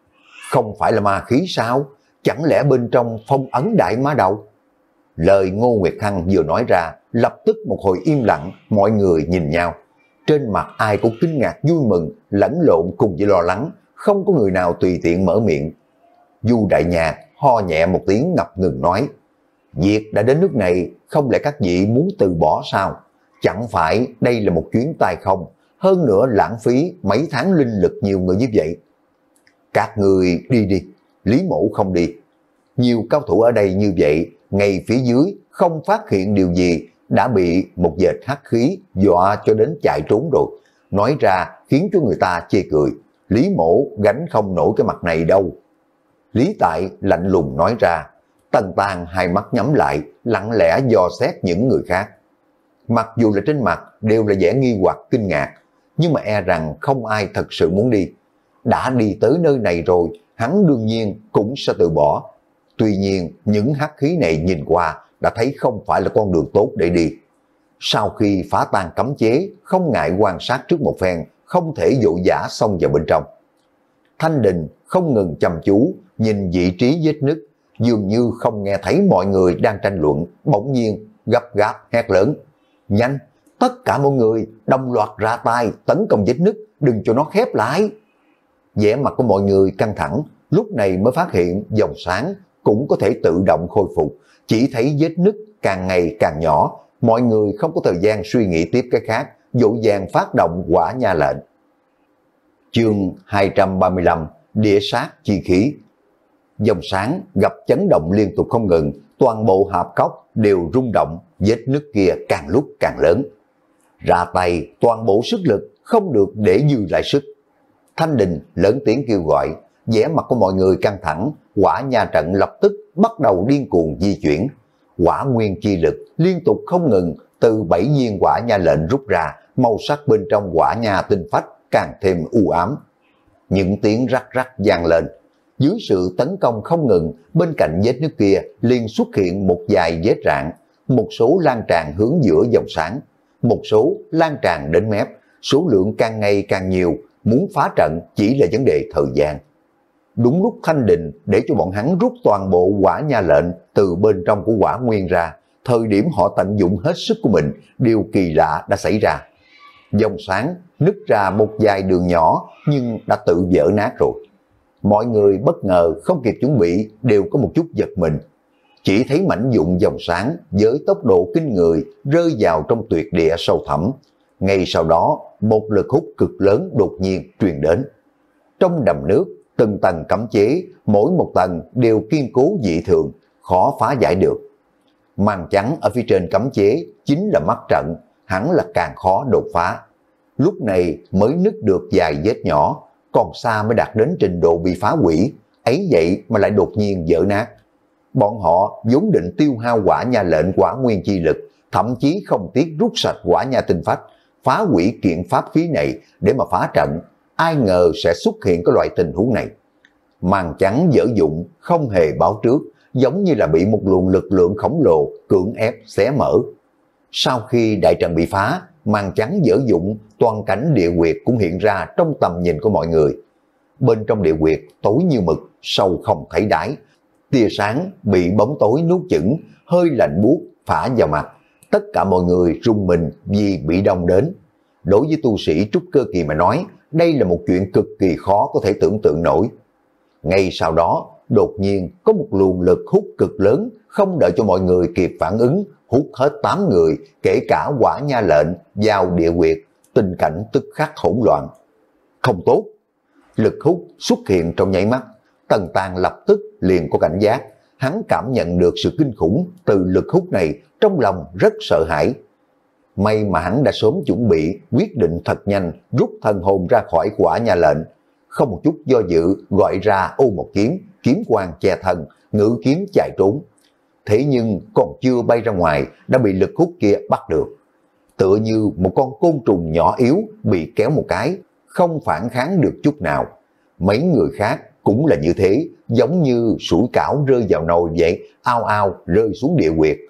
Không phải là ma khí sao? Chẳng lẽ bên trong phong ấn đại ma đầu? Lời Ngô Nguyệt Hằng vừa nói ra, lập tức một hồi im lặng, mọi người nhìn nhau. Trên mặt ai cũng kinh ngạc vui mừng, lẫn lộn cùng với lo lắng, không có người nào tùy tiện mở miệng. Du Đại Nhạc ho nhẹ một tiếng ngập ngừng nói, việc đã đến nước này, không lẽ các vị muốn từ bỏ sao? Chẳng phải đây là một chuyến tay không, hơn nữa lãng phí mấy tháng linh lực nhiều người như vậy. Các người đi đi, Lý Mộ không đi. Nhiều cao thủ ở đây như vậy, ngay phía dưới không phát hiện điều gì, đã bị một dệt hắc khí dọa cho đến chạy trốn rồi. Nói ra khiến cho người ta chê cười, Lý Mộ gánh không nổi cái mặt này đâu. Lý Tại lạnh lùng nói ra. Tần Tàng hai mắt nhắm lại, lặng lẽ dò xét những người khác. Mặc dù là trên mặt đều là vẻ nghi hoặc kinh ngạc, nhưng mà e rằng không ai thật sự muốn đi. Đã đi tới nơi này rồi, hắn đương nhiên cũng sẽ từ bỏ. Tuy nhiên, những hắc khí này nhìn qua đã thấy không phải là con đường tốt để đi. Sau khi phá tan cấm chế, không ngại quan sát trước một phen, không thể vội vã xông vào bên trong. Thanh Đình không ngừng chăm chú, nhìn vị trí vết nứt, dường như không nghe thấy mọi người đang tranh luận, bỗng nhiên gấp gáp hét lớn. Nhanh, tất cả mọi người đồng loạt ra tay tấn công vết nứt, đừng cho nó khép lại. Vẻ mặt của mọi người căng thẳng, lúc này mới phát hiện dòng sáng cũng có thể tự động khôi phục, chỉ thấy vết nứt càng ngày càng nhỏ, mọi người không có thời gian suy nghĩ tiếp cái khác, vội vàng phát động quả nha lệnh. Chương hai trăm ba mươi lăm, địa sát chi khí. Dòng sáng gặp chấn động liên tục không ngừng, toàn bộ hạp cốc đều rung động, vết nứt kia càng lúc càng lớn. Ra tay toàn bộ sức lực, không được để dư lại sức. Thanh Đình lớn tiếng kêu gọi, vẻ mặt của mọi người căng thẳng, quả nha trận lập tức bắt đầu điên cuồng di chuyển. Quả nguyên chi lực liên tục không ngừng, từ bảy viên quả nha lệnh rút ra, màu sắc bên trong quả nha tinh phách càng thêm u ám. Những tiếng rắc rắc vang lên. Dưới sự tấn công không ngừng, bên cạnh vết nứt kia liền xuất hiện một vài vết rạn, một số lan tràn hướng giữa dòng sáng, một số lan tràn đến mép, số lượng càng ngày càng nhiều, muốn phá trận chỉ là vấn đề thời gian. Đúng lúc Thanh Đình để cho bọn hắn rút toàn bộ quả nha lệnh từ bên trong của quả nguyên ra, thời điểm họ tận dụng hết sức của mình, điều kỳ lạ đã xảy ra. Dòng sáng nứt ra một vài đường nhỏ nhưng đã tự vỡ nát rồi. Mọi người bất ngờ không kịp chuẩn bị đều có một chút giật mình. Chỉ thấy mảnh vụn dòng sáng với tốc độ kinh người rơi vào trong tuyệt địa sâu thẳm. Ngay sau đó một lực hút cực lớn đột nhiên truyền đến. Trong đầm nước, từng tầng cấm chế, mỗi một tầng đều kiên cố dị thường, khó phá giải được. Màn trắng ở phía trên cấm chế chính là mắt trận, hẳn là càng khó đột phá. Lúc này mới nứt được vài vết nhỏ, còn xa mới đạt đến trình độ bị phá hủy, ấy vậy mà lại đột nhiên vỡ nát. Bọn họ vốn định tiêu hao quả nha lệnh quả nguyên chi lực, thậm chí không tiếc rút sạch quả nha tinh phách, phá hủy kiện pháp khí này để mà phá trận, ai ngờ sẽ xuất hiện cái loại tình huống này. Màn trắng dở dụng, không hề báo trước, giống như là bị một luồng lực lượng khổng lồ cưỡng ép xé mở. Sau khi đại trận bị phá, màn trắng dở dụng, toàn cảnh địa huyệt cũng hiện ra trong tầm nhìn của mọi người. Bên trong địa huyệt tối như mực, sâu không thấy đáy, tia sáng bị bóng tối nuốt chửng, hơi lạnh buốt phả vào mặt. Tất cả mọi người rung mình vì bị đông đến. Đối với tu sĩ trúc cơ kỳ mà nói, đây là một chuyện cực kỳ khó có thể tưởng tượng nổi. Ngay sau đó, đột nhiên có một luồng lực hút cực lớn, không đợi cho mọi người kịp phản ứng, hút hết tám người, kể cả quả nha lệnh, vào địa huyệt, tình cảnh tức khắc hỗn loạn. Không tốt, lực hút xuất hiện trong nháy mắt, Tần Tàng lập tức liền có cảnh giác, hắn cảm nhận được sự kinh khủng từ lực hút này, trong lòng rất sợ hãi. May mà hắn đã sớm chuẩn bị, quyết định thật nhanh, rút thần hồn ra khỏi quả nha lệnh, không một chút do dự gọi ra ô một kiếm, kiếm quang che thân, ngự kiếm chạy trốn. Thế nhưng còn chưa bay ra ngoài đã bị lực hút kia bắt được. Tựa như một con côn trùng nhỏ yếu bị kéo một cái, không phản kháng được chút nào. Mấy người khác cũng là như thế, giống như sủi cảo rơi vào nồi vậy, ao ao rơi xuống địa huyệt.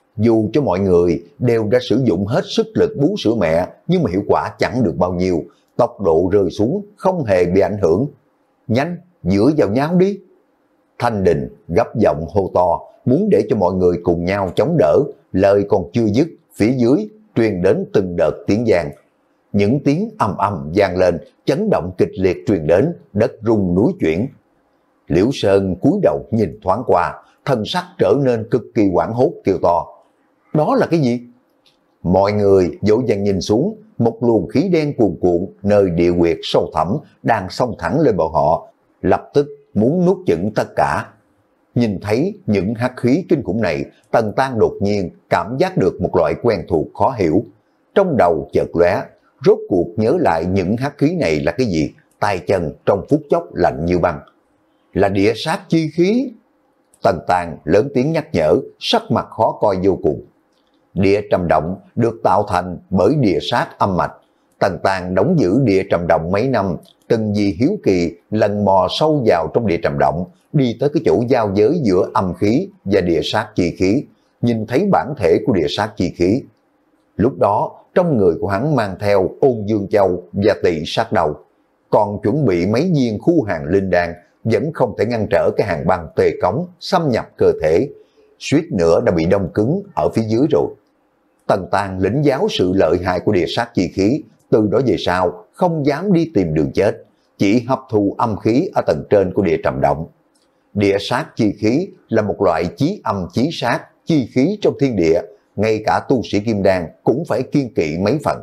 Dù cho mọi người đều đã sử dụng hết sức lực bú sữa mẹ, nhưng mà hiệu quả chẳng được bao nhiêu, tốc độ rơi xuống không hề bị ảnh hưởng. Nhanh, dựa vào nhau đi. Thanh Đình gấp giọng hô to, muốn để cho mọi người cùng nhau chống đỡ, lời còn chưa dứt, phía dưới truyền đến từng đợt tiếng vang. Những tiếng ầm ầm vang lên, chấn động kịch liệt truyền đến, đất rung núi chuyển. Liễu Sơn cúi đầu nhìn thoáng qua, thân sắc trở nên cực kỳ hoảng hốt kêu to. Đó là cái gì? Mọi người vội vàng nhìn xuống, một luồng khí đen cuồn cuộn nơi địa huyệt sâu thẳm đang xông thẳng lên bọn họ, lập tức muốn nuốt chửng tất cả. Nhìn thấy những hắc khí kinh khủng này, Tần Tăng đột nhiên cảm giác được một loại quen thuộc khó hiểu. Trong đầu chợt lóe, rốt cuộc nhớ lại những hắc khí này là cái gì, tay chân trong phút chốc lạnh như băng. Là địa sát chi khí. Tần Tăng lớn tiếng nhắc nhở, sắc mặt khó coi vô cùng. Địa trầm động được tạo thành bởi địa sát âm mạch. Tần Tăng đóng giữ địa trầm động mấy năm, từng vì hiếu kỳ lần mò sâu vào trong địa trầm động, đi tới cái chỗ giao giới giữa âm khí và địa sát chi khí, nhìn thấy bản thể của địa sát chi khí. Lúc đó, trong người của hắn mang theo Ôn Dương Châu và Tỵ Sát Đầu, còn chuẩn bị mấy viên khu hàng linh đan, vẫn không thể ngăn trở cái hàng băng tê cống xâm nhập cơ thể, suýt nữa đã bị đông cứng ở phía dưới rồi. Tần Tăng lĩnh giáo sự lợi hại của địa sát chi khí, từ đó về sau không dám đi tìm đường chết, chỉ hấp thu âm khí ở tầng trên của địa trầm động. Địa sát chi khí là một loại chí âm chí sát chi khí trong thiên địa, ngay cả tu sĩ kim đan cũng phải kiêng kỵ mấy phần.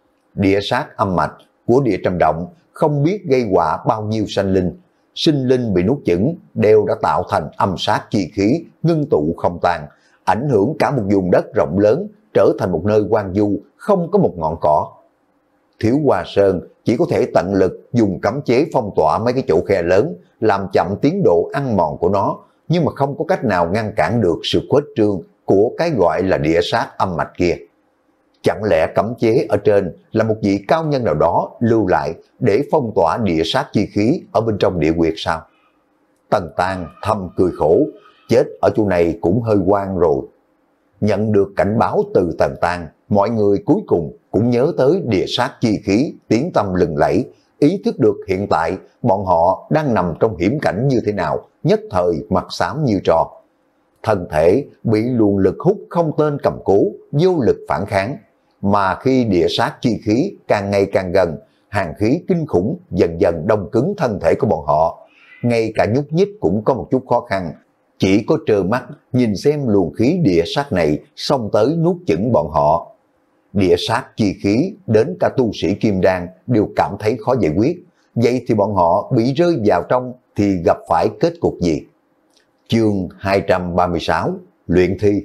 Địa sát âm mạch của địa trầm động không biết gây họa bao nhiêu sanh linh, sinh linh bị nuốt chửng đều đã tạo thành âm sát chi khí ngưng tụ không tan, ảnh hưởng cả một vùng đất rộng lớn, trở thành một nơi hoang vu không có một ngọn cỏ. Thiếu Hoa Sơn chỉ có thể tận lực dùng cấm chế phong tỏa mấy cái chỗ khe lớn, làm chậm tiến độ ăn mòn của nó, nhưng mà không có cách nào ngăn cản được sự khuếch trương của cái gọi là địa sát âm mạch kia. Chẳng lẽ cấm chế ở trên là một vị cao nhân nào đó lưu lại để phong tỏa địa sát chi khí ở bên trong địa huyệt sao? Tần Tăng thầm cười khổ, chết ở chỗ này cũng hơi ngoan rồi. Nhận được cảnh báo từ Tần Tăng, mọi người cuối cùng cũng nhớ tới địa sát chi khí tiếng tăm lừng lẫy, ý thức được hiện tại bọn họ đang nằm trong hiểm cảnh như thế nào, nhất thời mặt xám như trò. Thân thể bị luồng lực hút không tên cầm cố, vô lực phản kháng, mà khi địa sát chi khí càng ngày càng gần, hàn khí kinh khủng dần dần đông cứng thân thể của bọn họ, ngay cả nhúc nhích cũng có một chút khó khăn, chỉ có trơ mắt nhìn xem luồng khí địa sát này xông tới nuốt chửng bọn họ. Địa sát chi khí đến cả tu sĩ kim đan đều cảm thấy khó giải quyết, vậy thì bọn họ bị rơi vào trong thì gặp phải kết cục gì? Chương hai trăm ba mươi sáu, luyện thi.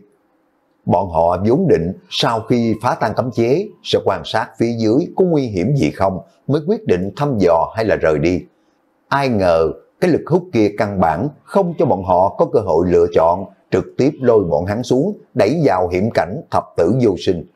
Bọn họ vốn định sau khi phá tan cấm chế sẽ quan sát phía dưới có nguy hiểm gì không mới quyết định thăm dò hay là rời đi. Ai ngờ cái lực hút kia căn bản không cho bọn họ có cơ hội lựa chọn, trực tiếp lôi bọn hắn xuống, đẩy vào hiểm cảnh thập tử vô sinh.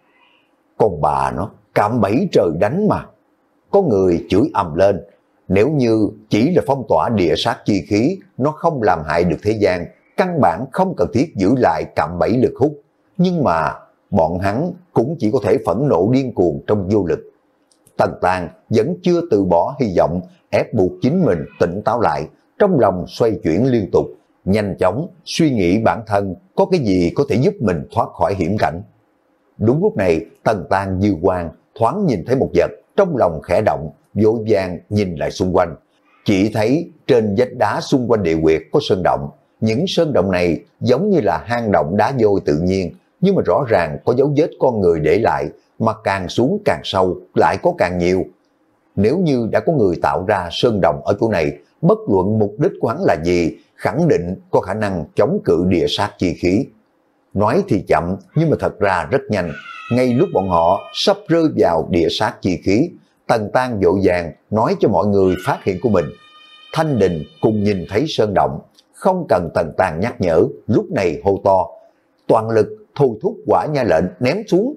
Con bà nó, cạm bẫy trời đánh mà. Có người chửi ầm lên, nếu như chỉ là phong tỏa địa sát chi khí, nó không làm hại được thế gian, căn bản không cần thiết giữ lại cạm bẫy lực hút. Nhưng mà bọn hắn cũng chỉ có thể phẫn nộ điên cuồng trong vô lực. Tần Tăng vẫn chưa từ bỏ hy vọng, ép buộc chính mình tỉnh táo lại, trong lòng xoay chuyển liên tục, nhanh chóng suy nghĩ bản thân có cái gì có thể giúp mình thoát khỏi hiểm cảnh. Đúng lúc này, Tần Tăng dư quang thoáng nhìn thấy một vật, trong lòng khẽ động, vội vàng nhìn lại xung quanh. Chỉ thấy trên vách đá xung quanh địa huyệt có sơn động, những sơn động này giống như là hang động đá vôi tự nhiên, nhưng mà rõ ràng có dấu vết con người để lại, mà càng xuống càng sâu, lại có càng nhiều. Nếu như đã có người tạo ra sơn động ở chỗ này, bất luận mục đích của hắn là gì, khẳng định có khả năng chống cự địa sát chi khí. Nói thì chậm, nhưng mà thật ra rất nhanh. Ngay lúc bọn họ sắp rơi vào địa sát chi khí, Tần Tăng vội vàng nói cho mọi người phát hiện của mình. Thanh Đình cùng nhìn thấy sơn động, không cần Tần Tăng nhắc nhở, lúc này hô to, toàn lực thôi thúc quả nha lệnh ném xuống.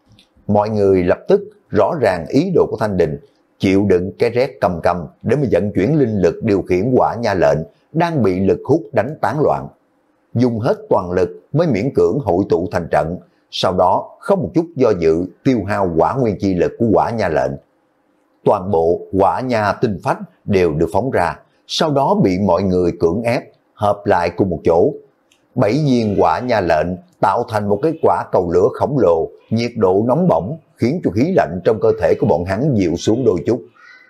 Mọi người lập tức rõ ràng ý đồ của Thanh Đình, chịu đựng cái rét cầm cầm để mà vận chuyển linh lực điều khiển quả nha lệnh đang bị lực hút đánh tán loạn. Dùng hết toàn lực mới miễn cưỡng hội tụ thành trận, sau đó không một chút do dự tiêu hao quả nguyên chi lực của quả nha lệnh. Toàn bộ quả nha tinh phách đều được phóng ra, sau đó bị mọi người cưỡng ép hợp lại cùng một chỗ. Bảy viên quả nha lệnh tạo thành một cái quả cầu lửa khổng lồ, nhiệt độ nóng bỏng khiến cho khí lạnh trong cơ thể của bọn hắn dịu xuống đôi chút.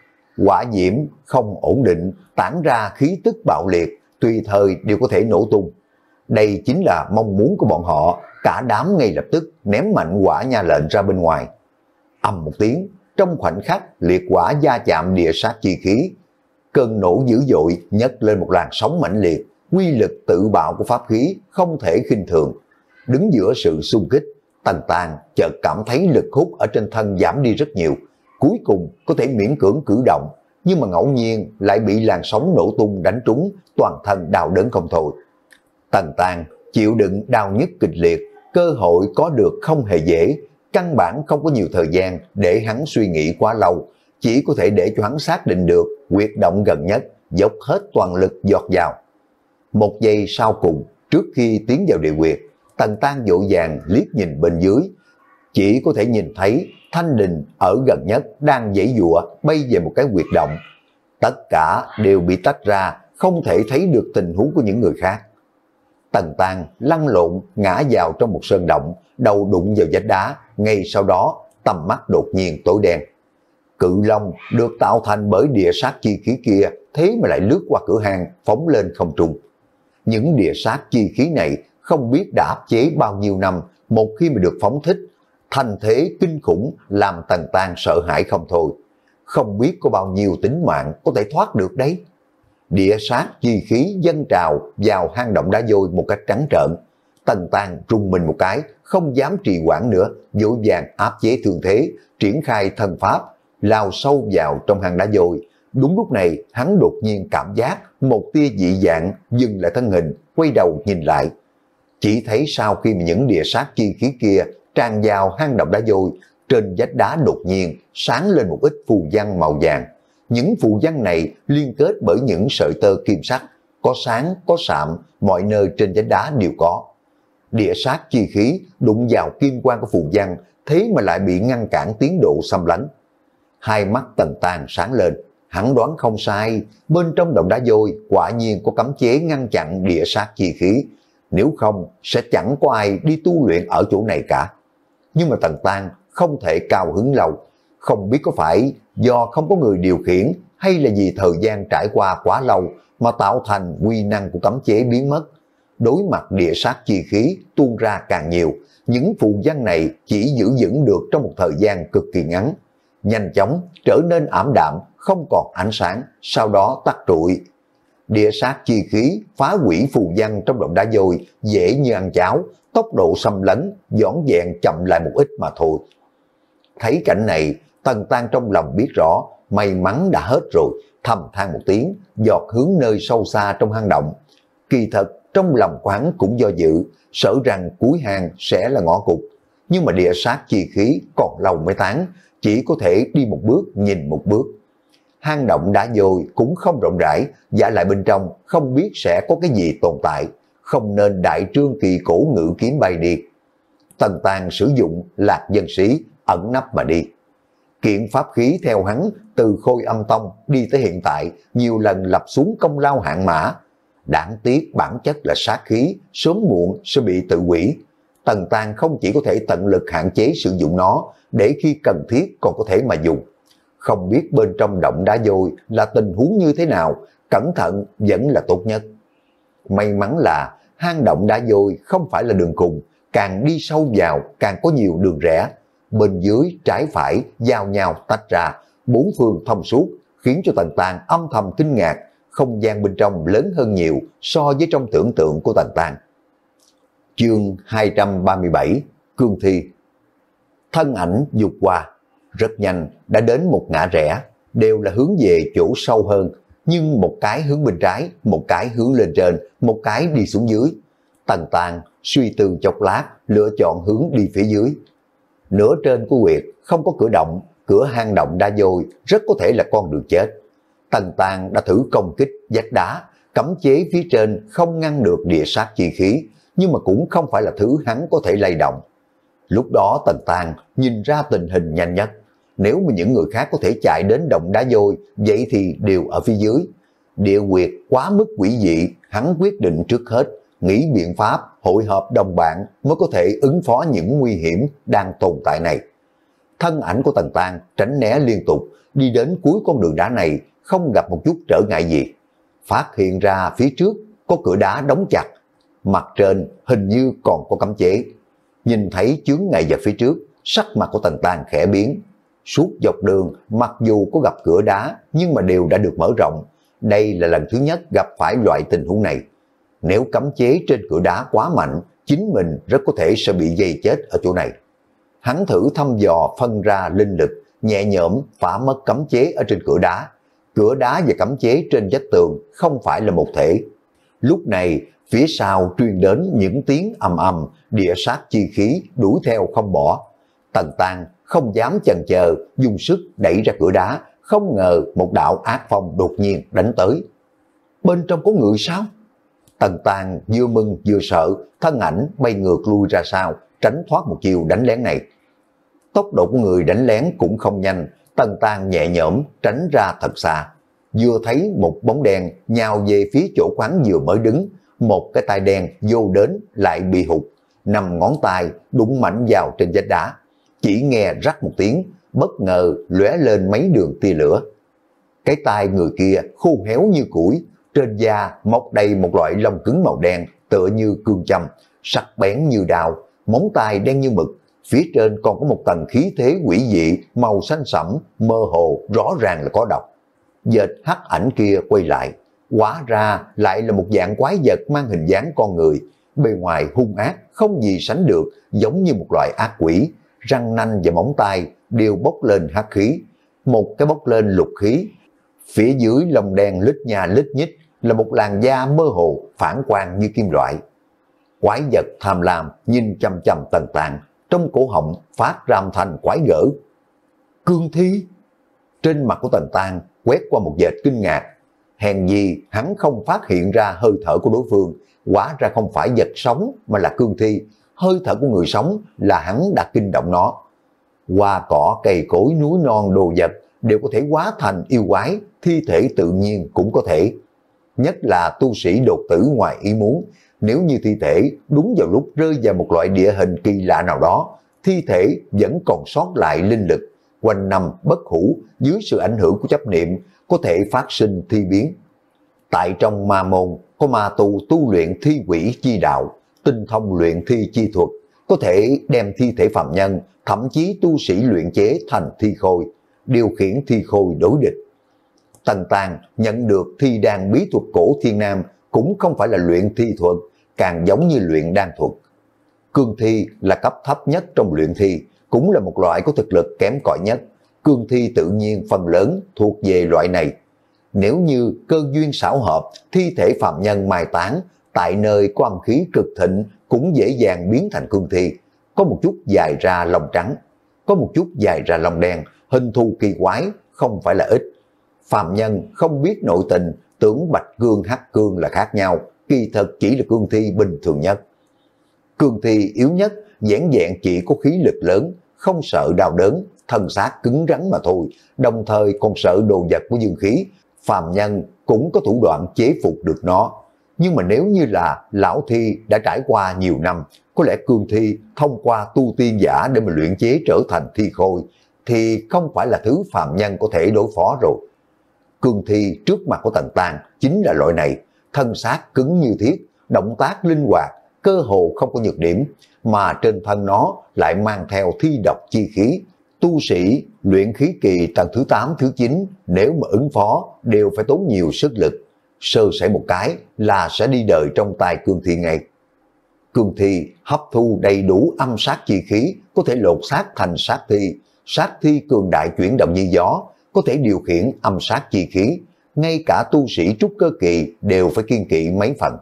Quả diễm không ổn định, tản ra khí tức bạo liệt, tùy thời đều có thể nổ tung. Đây chính là mong muốn của bọn họ, cả đám ngay lập tức ném mạnh quả nha lệnh ra bên ngoài. Ầm một tiếng, trong khoảnh khắc liệt quả va chạm địa sát chi khí. Cơn nổ dữ dội nhấc lên một làn sóng mãnh liệt, quy lực tự bạo của pháp khí không thể khinh thường. Đứng giữa sự xung kích, Tần Tàng chợt cảm thấy lực hút ở trên thân giảm đi rất nhiều, cuối cùng có thể miễn cưỡng cử động, nhưng mà ngẫu nhiên lại bị làn sóng nổ tung đánh trúng, toàn thân đau đớn không thôi. Tần Tàng chịu đựng đau nhức kịch liệt, cơ hội có được không hề dễ, căn bản không có nhiều thời gian để hắn suy nghĩ quá lâu, chỉ có thể để cho hắn xác định được huyệt động gần nhất, dốc hết toàn lực giọt vào. Một giây sau cùng, trước khi tiến vào địa huyệt, Tần Tàng vội vàng liếc nhìn bên dưới, chỉ có thể nhìn thấy Thanh Đình ở gần nhất đang giãy giụa bay về một cái huyệt động. Tất cả đều bị tách ra, không thể thấy được tình huống của những người khác. Tần Tàng lăn lộn ngã vào trong một sơn động, đầu đụng vào vách đá, ngay sau đó tầm mắt đột nhiên tối đen. Cự long được tạo thành bởi địa sát chi khí kia, thế mà lại lướt qua cửa hang phóng lên không trung. Những địa sát chi khí này không biết đã áp chế bao nhiêu năm, một khi mà được phóng thích, thành thế kinh khủng làm Tần Tàng sợ hãi không thôi. Không biết có bao nhiêu tính mạng có thể thoát được đấy. Địa sát chi khí dâng trào vào hang động đá vôi một cách trắng trợn. Tần Tàng rung mình một cái, không dám trì hoãn nữa, vội vàng áp chế thương thế, triển khai thân pháp, lao sâu vào trong hang đá vôi. Đúng lúc này, hắn đột nhiên cảm giác một tia dị dạng dừng lại thân hình, quay đầu nhìn lại. Chỉ thấy sau khi mà những địa sát chi khí kia tràn vào hang động đá vôi, trên vách đá đột nhiên sáng lên một ít phù văn màu vàng. Những phù văn này liên kết bởi những sợi tơ kim sắc, có sáng, có sạm, mọi nơi trên vách đá đều có. Địa sát chi khí đụng vào kim quang của phù văn, thế mà lại bị ngăn cản tiến độ xâm lấn. Hai mắt Tần Tàng sáng lên, hắn đoán không sai, bên trong động đá vôi quả nhiên có cấm chế ngăn chặn địa sát chi khí, nếu không sẽ chẳng có ai đi tu luyện ở chỗ này cả. Nhưng mà Tần Tàng không thể cao hứng lâu, không biết có phải do không có người điều khiển hay là vì thời gian trải qua quá lâu mà tạo thành quy năng của cấm chế biến mất. Đối mặt địa sát chi khí tuôn ra càng nhiều, những phù văn này chỉ giữ vững được trong một thời gian cực kỳ ngắn, nhanh chóng trở nên ảm đạm, không còn ánh sáng, sau đó tắt trụi. Địa sát chi khí phá hủy phù văn trong động đá vôi dễ như ăn cháo, tốc độ xâm lấn dõn dẹn chậm lại một ít mà thôi. Thấy cảnh này, Tần Tàng trong lòng biết rõ may mắn đã hết rồi, thầm than một tiếng, giọt hướng nơi sâu xa trong hang động. Kỳ thật trong lòng của hắn cũng do dự, sợ rằng cuối hang sẽ là ngõ cụt, nhưng mà địa sát chi khí còn lâu mới tán, chỉ có thể đi một bước nhìn một bước. Hang động đá vôi cũng không rộng rãi, giả lại bên trong không biết sẽ có cái gì tồn tại, không nên đại trương kỳ cổ ngự kiếm bay đi. Tần Tàng sử dụng lạc dân sĩ ẩn nấp mà đi. Kiện pháp khí theo hắn từ Khôi Âm Tông đi tới hiện tại nhiều lần lập xuống công lao hạng mã. Đáng tiếc bản chất là sát khí, sớm muộn sẽ bị tự hủy. Tần Tàng không chỉ có thể tận lực hạn chế sử dụng nó, để khi cần thiết còn có thể mà dùng. Không biết bên trong động đá vôi là tình huống như thế nào, cẩn thận vẫn là tốt nhất. May mắn là hang động đá vôi không phải là đường cùng, càng đi sâu vào càng có nhiều đường rẽ. Bên dưới trái phải giao nhau tách ra, bốn phương thông suốt, khiến cho Tần Tàng âm thầm kinh ngạc, không gian bên trong lớn hơn nhiều so với trong tưởng tượng của Tần Tàng. Chương hai trăm ba mươi bảy, Cương Thi. Thân ảnh vụt qua, rất nhanh đã đến một ngã rẽ, đều là hướng về chỗ sâu hơn, nhưng một cái hướng bên trái, một cái hướng lên trên, một cái đi xuống dưới. Tần Tàng suy tư chốc lát, lựa chọn hướng đi phía dưới. Nửa trên của huyệt không có cửa động, cửa hang động đá vôi rất có thể là con đường chết. Tần Tàng đã thử công kích vách đá, cấm chế phía trên không ngăn được địa sát chi khí, nhưng mà cũng không phải là thứ hắn có thể lay động. Lúc đó Tần Tàng nhìn ra tình hình nhanh nhất, nếu mà những người khác có thể chạy đến động đá vôi, vậy thì đều ở phía dưới. Địa quyệt quá mức quỷ dị, hắn quyết định trước hết nghĩ biện pháp hội hợp đồng bạn mới có thể ứng phó những nguy hiểm đang tồn tại này. Thân ảnh của Tần Tang tránh né liên tục, đi đến cuối con đường đá này không gặp một chút trở ngại gì. Phát hiện ra phía trước có cửa đá đóng chặt, mặt trên hình như còn có cấm chế. Nhìn thấy chướng ngại vật phía trước, sắc mặt của Tần Tang khẽ biến. Suốt dọc đường mặc dù có gặp cửa đá nhưng mà đều đã được mở rộng. Đây là lần thứ nhất gặp phải loại tình huống này. Nếu cấm chế trên cửa đá quá mạnh, chính mình rất có thể sẽ bị dây chết ở chỗ này. Hắn thử thăm dò phân ra linh lực, nhẹ nhõm phá mất cấm chế ở trên cửa đá. Cửa đá và cấm chế trên vách tường không phải là một thể. Lúc này, phía sau truyền đến những tiếng ầm ầm, địa sát chi khí đuổi theo không bỏ. Tần Tang không dám chần chờ, dùng sức đẩy ra cửa đá, không ngờ một đạo ác phong đột nhiên đánh tới. Bên trong có người sao? Tần Tang vừa mừng vừa sợ, thân ảnh bay ngược lui ra sau, tránh thoát một chiều đánh lén này. Tốc độ của người đánh lén cũng không nhanh, Tần Tang nhẹ nhõm tránh ra thật xa. Vừa thấy một bóng đen nhào về phía chỗ quán vừa mới đứng, một cái tay đen vô đến lại bị hụt, năm ngón tay đụng mạnh vào trên vách đá. Chỉ nghe rắc một tiếng, bất ngờ lóe lên mấy đường tia lửa. Cái tay người kia khô héo như củi, trên da mọc đầy một loại lông cứng màu đen tựa như cương châm, sắc bén như đao, móng tay đen như mực. Phía trên còn có một tầng khí thế quỷ dị màu xanh sẫm, mơ hồ rõ ràng là có độc. Dệt hắc ảnh kia quay lại, hóa ra lại là một dạng quái vật mang hình dáng con người, bề ngoài hung ác không gì sánh được, giống như một loại ác quỷ, răng nanh và móng tay đều bốc lên hắc khí, một cái bốc lên lục khí. Phía dưới lông đen lít nha lít nhít là một làn da mơ hồ phản quang như kim loại. Quái vật tham lam nhìn chăm chăm Tần Tang, trong cổ họng phát ra âm thanh quái gở. Cương thi. Trên mặt của Tần Tang quét qua một vệt kinh ngạc. Hèn gì hắn không phát hiện ra hơi thở của đối phương, hóa ra không phải vật sống mà là cương thi. Hơi thở của người sống là hắn đã kinh động nó. Hoa cỏ cây cối núi non đồ vật đều có thể hóa thành yêu quái, thi thể tự nhiên cũng có thể. Nhất là tu sĩ đột tử ngoài ý muốn, nếu như thi thể đúng vào lúc rơi vào một loại địa hình kỳ lạ nào đó, thi thể vẫn còn sót lại linh lực, quanh năm bất hủ, dưới sự ảnh hưởng của chấp niệm có thể phát sinh thi biến. Tại trong ma môn có ma tu tu luyện thi quỷ chi đạo, tinh thông luyện thi chi thuật, có thể đem thi thể phạm nhân, thậm chí tu sĩ luyện chế thành thi khôi, điều khiển thi khôi đối địch. Tần Tang nhận được thi đan bí thuật cổ thiên nam cũng không phải là luyện thi thuật, càng giống như luyện đan thuật. Cương thi là cấp thấp nhất trong luyện thi, cũng là một loại có thực lực kém cỏi nhất. Cương thi tự nhiên phần lớn thuộc về loại này. Nếu như cơ duyên xảo hợp, thi thể phạm nhân mai táng tại nơi có âm khí cực thịnh cũng dễ dàng biến thành cương thi. Có một chút dài ra lông trắng, có một chút dài ra lông đen, hình thù kỳ quái, không phải là ít. Phạm nhân không biết nội tình, tưởng bạch cương hắc cương là khác nhau, kỳ thật chỉ là cương thi bình thường nhất. Cương thi yếu nhất, dẻn dẹn chỉ có khí lực lớn, không sợ đau đớn, thân xác cứng rắn mà thôi, đồng thời còn sợ đồ vật của dương khí. Phàm nhân cũng có thủ đoạn chế phục được nó. Nhưng mà nếu như là lão thi đã trải qua nhiều năm, có lẽ cương thi thông qua tu tiên giả để mà luyện chế trở thành thi khôi, thì không phải là thứ phàm nhân có thể đối phó rồi. Cương thi trước mặt của Tần Tang chính là loại này, thân xác cứng như thiết, động tác linh hoạt, cơ hồ không có nhược điểm, mà trên thân nó lại mang theo thi độc chi khí. Tu sĩ luyện khí kỳ tầng thứ tám, thứ chín nếu mà ứng phó đều phải tốn nhiều sức lực, sơ sẩy một cái là sẽ đi đời trong tay cương thi ngay. Cương thi hấp thu đầy đủ âm sát chi khí, có thể lột xác thành sát thi, sát thi cường đại chuyển động như gió, có thể điều khiển âm sát chi khí, ngay cả tu sĩ trúc cơ kỳ đều phải kiên kỵ mấy phần.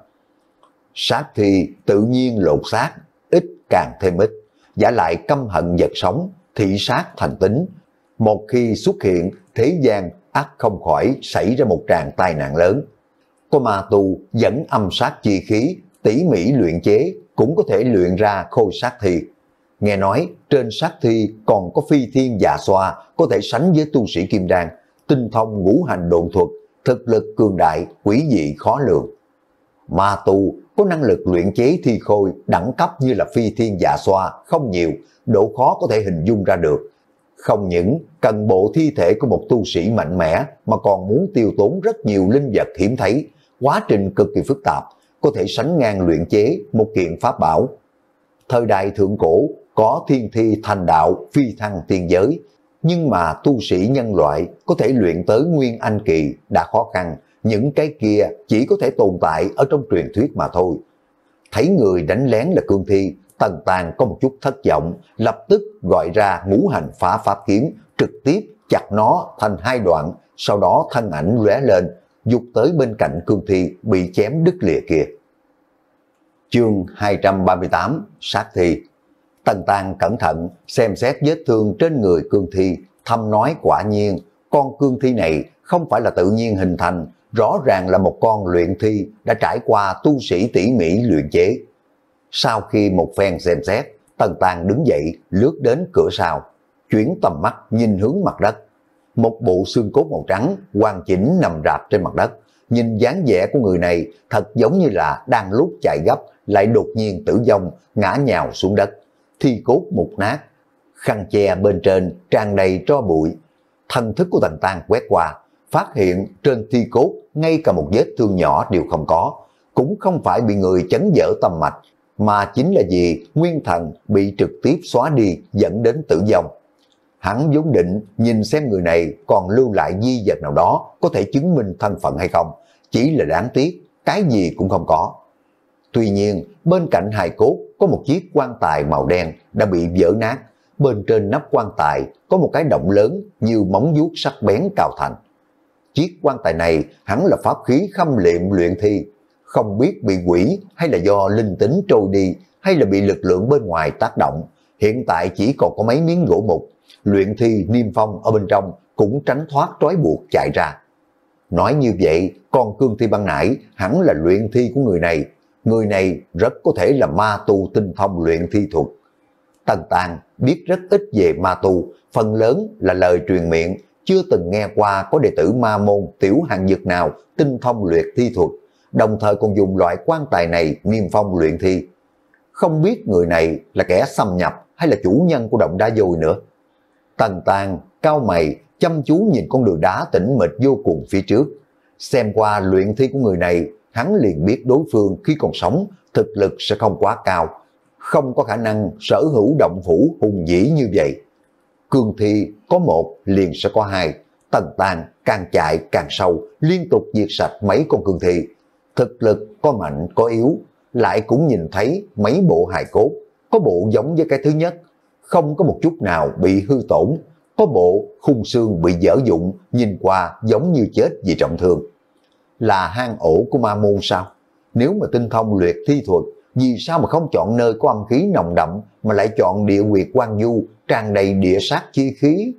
Sát thi tự nhiên lột xác, ít càng thêm ít, giả lại căm hận vật sống, thị sát thành tính. Một khi xuất hiện, thế gian ắt không khỏi xảy ra một tràng tai nạn lớn. Có ma tu dẫn âm sát chi khí, tỉ mỉ luyện chế, cũng có thể luyện ra khôi sát thi. Nghe nói trên sát thi còn có phi thiên dạ xoa, có thể sánh với tu sĩ kim đan, tinh thông ngũ hành độn thuật, thực lực cường đại, quỷ dị khó lường. Ma tu có năng lực luyện chế thi khôi đẳng cấp như là phi thiên dạ xoa không nhiều, độ khó có thể hình dung ra được. Không những cần bộ thi thể của một tu sĩ mạnh mẽ mà còn muốn tiêu tốn rất nhiều linh vật hiếm thấy, quá trình cực kỳ phức tạp, có thể sánh ngang luyện chế một kiện pháp bảo. Thời đại thượng cổ có thiên thi thành đạo phi thăng tiên giới, nhưng mà tu sĩ nhân loại có thể luyện tới Nguyên Anh kỳ đã khó khăn, những cái kia chỉ có thể tồn tại ở trong truyền thuyết mà thôi. Thấy người đánh lén là cương thi, Tần Tàng có một chút thất vọng, lập tức gọi ra ngũ hành phá pháp kiếm, trực tiếp chặt nó thành hai đoạn, sau đó thân ảnh lóe lên, dục tới bên cạnh cương thi bị chém đứt lìa kia. Chương hai trăm ba mươi tám, sát thi. Tần Tàng cẩn thận xem xét vết thương trên người cương thi, thầm nói quả nhiên, con cương thi này không phải là tự nhiên hình thành, rõ ràng là một con luyện thi đã trải qua tu sĩ tỉ mỉ luyện chế. Sau khi một phen xem xét, Tần Tàng đứng dậy lướt đến cửa sau, chuyển tầm mắt nhìn hướng mặt đất. Một bộ xương cốt màu trắng hoàn chỉnh nằm rạp trên mặt đất, nhìn dáng vẻ của người này thật giống như là đang lúc chạy gấp lại đột nhiên tử vong ngã nhào xuống đất, thi cốt mục nát, khăn che bên trên tràn đầy tro bụi. Thần thức của Tần Tàng quét qua, phát hiện trên thi cốt ngay cả một vết thương nhỏ đều không có, cũng không phải bị người chấn vỡ tâm mạch, mà chính là vì nguyên thần bị trực tiếp xóa đi dẫn đến tử vong. Hắn vốn định nhìn xem người này còn lưu lại di vật nào đó có thể chứng minh thân phận hay không, chỉ là đáng tiếc, cái gì cũng không có. Tuy nhiên, bên cạnh hài cốt có một chiếc quan tài màu đen đã bị vỡ nát, bên trên nắp quan tài có một cái động lớn như móng vuốt sắc bén cào thành. Chiếc quan tài này hẳn là pháp khí khâm liệm luyện thi, không biết bị quỷ hay là do linh tính trôi đi hay là bị lực lượng bên ngoài tác động, hiện tại chỉ còn có mấy miếng gỗ mục, luyện thi niêm phong ở bên trong cũng tránh thoát trói buộc chạy ra. Nói như vậy, con cương thi ban nãy hẳn là luyện thi của người này, người này rất có thể là ma tu tinh thông luyện thi thuật. Tần Tàng biết rất ít về ma tu, phần lớn là lời truyền miệng, chưa từng nghe qua có đệ tử ma môn tiểu hạng dược nào tinh thông luyện thi thuật, đồng thời còn dùng loại quan tài này niêm phong luyện thi. Không biết người này là kẻ xâm nhập hay là chủ nhân của động đá vôi nữa. Tần Tàng cau mày chăm chú nhìn con đường đá tĩnh mịch vô cùng phía trước, xem qua luyện thi của người này, hắn liền biết đối phương khi còn sống thực lực sẽ không quá cao, không có khả năng sở hữu động phủ hùng vĩ như vậy. Cương thi có một liền sẽ có hai, Tần Tàng càng chạy càng sâu, liên tục diệt sạch mấy con cương thi. Thực lực có mạnh có yếu, lại cũng nhìn thấy mấy bộ hài cốt, có bộ giống với cái thứ nhất, không có một chút nào bị hư tổn, có bộ khung xương bị dở dụng, nhìn qua giống như chết vì trọng thương. Là hang ổ của ma môn sao? Nếu mà tinh thông luyện thi thuật, vì sao mà không chọn nơi có âm khí nồng đậm mà lại chọn địa huyệt quan du tràn đầy địa sát chi khí?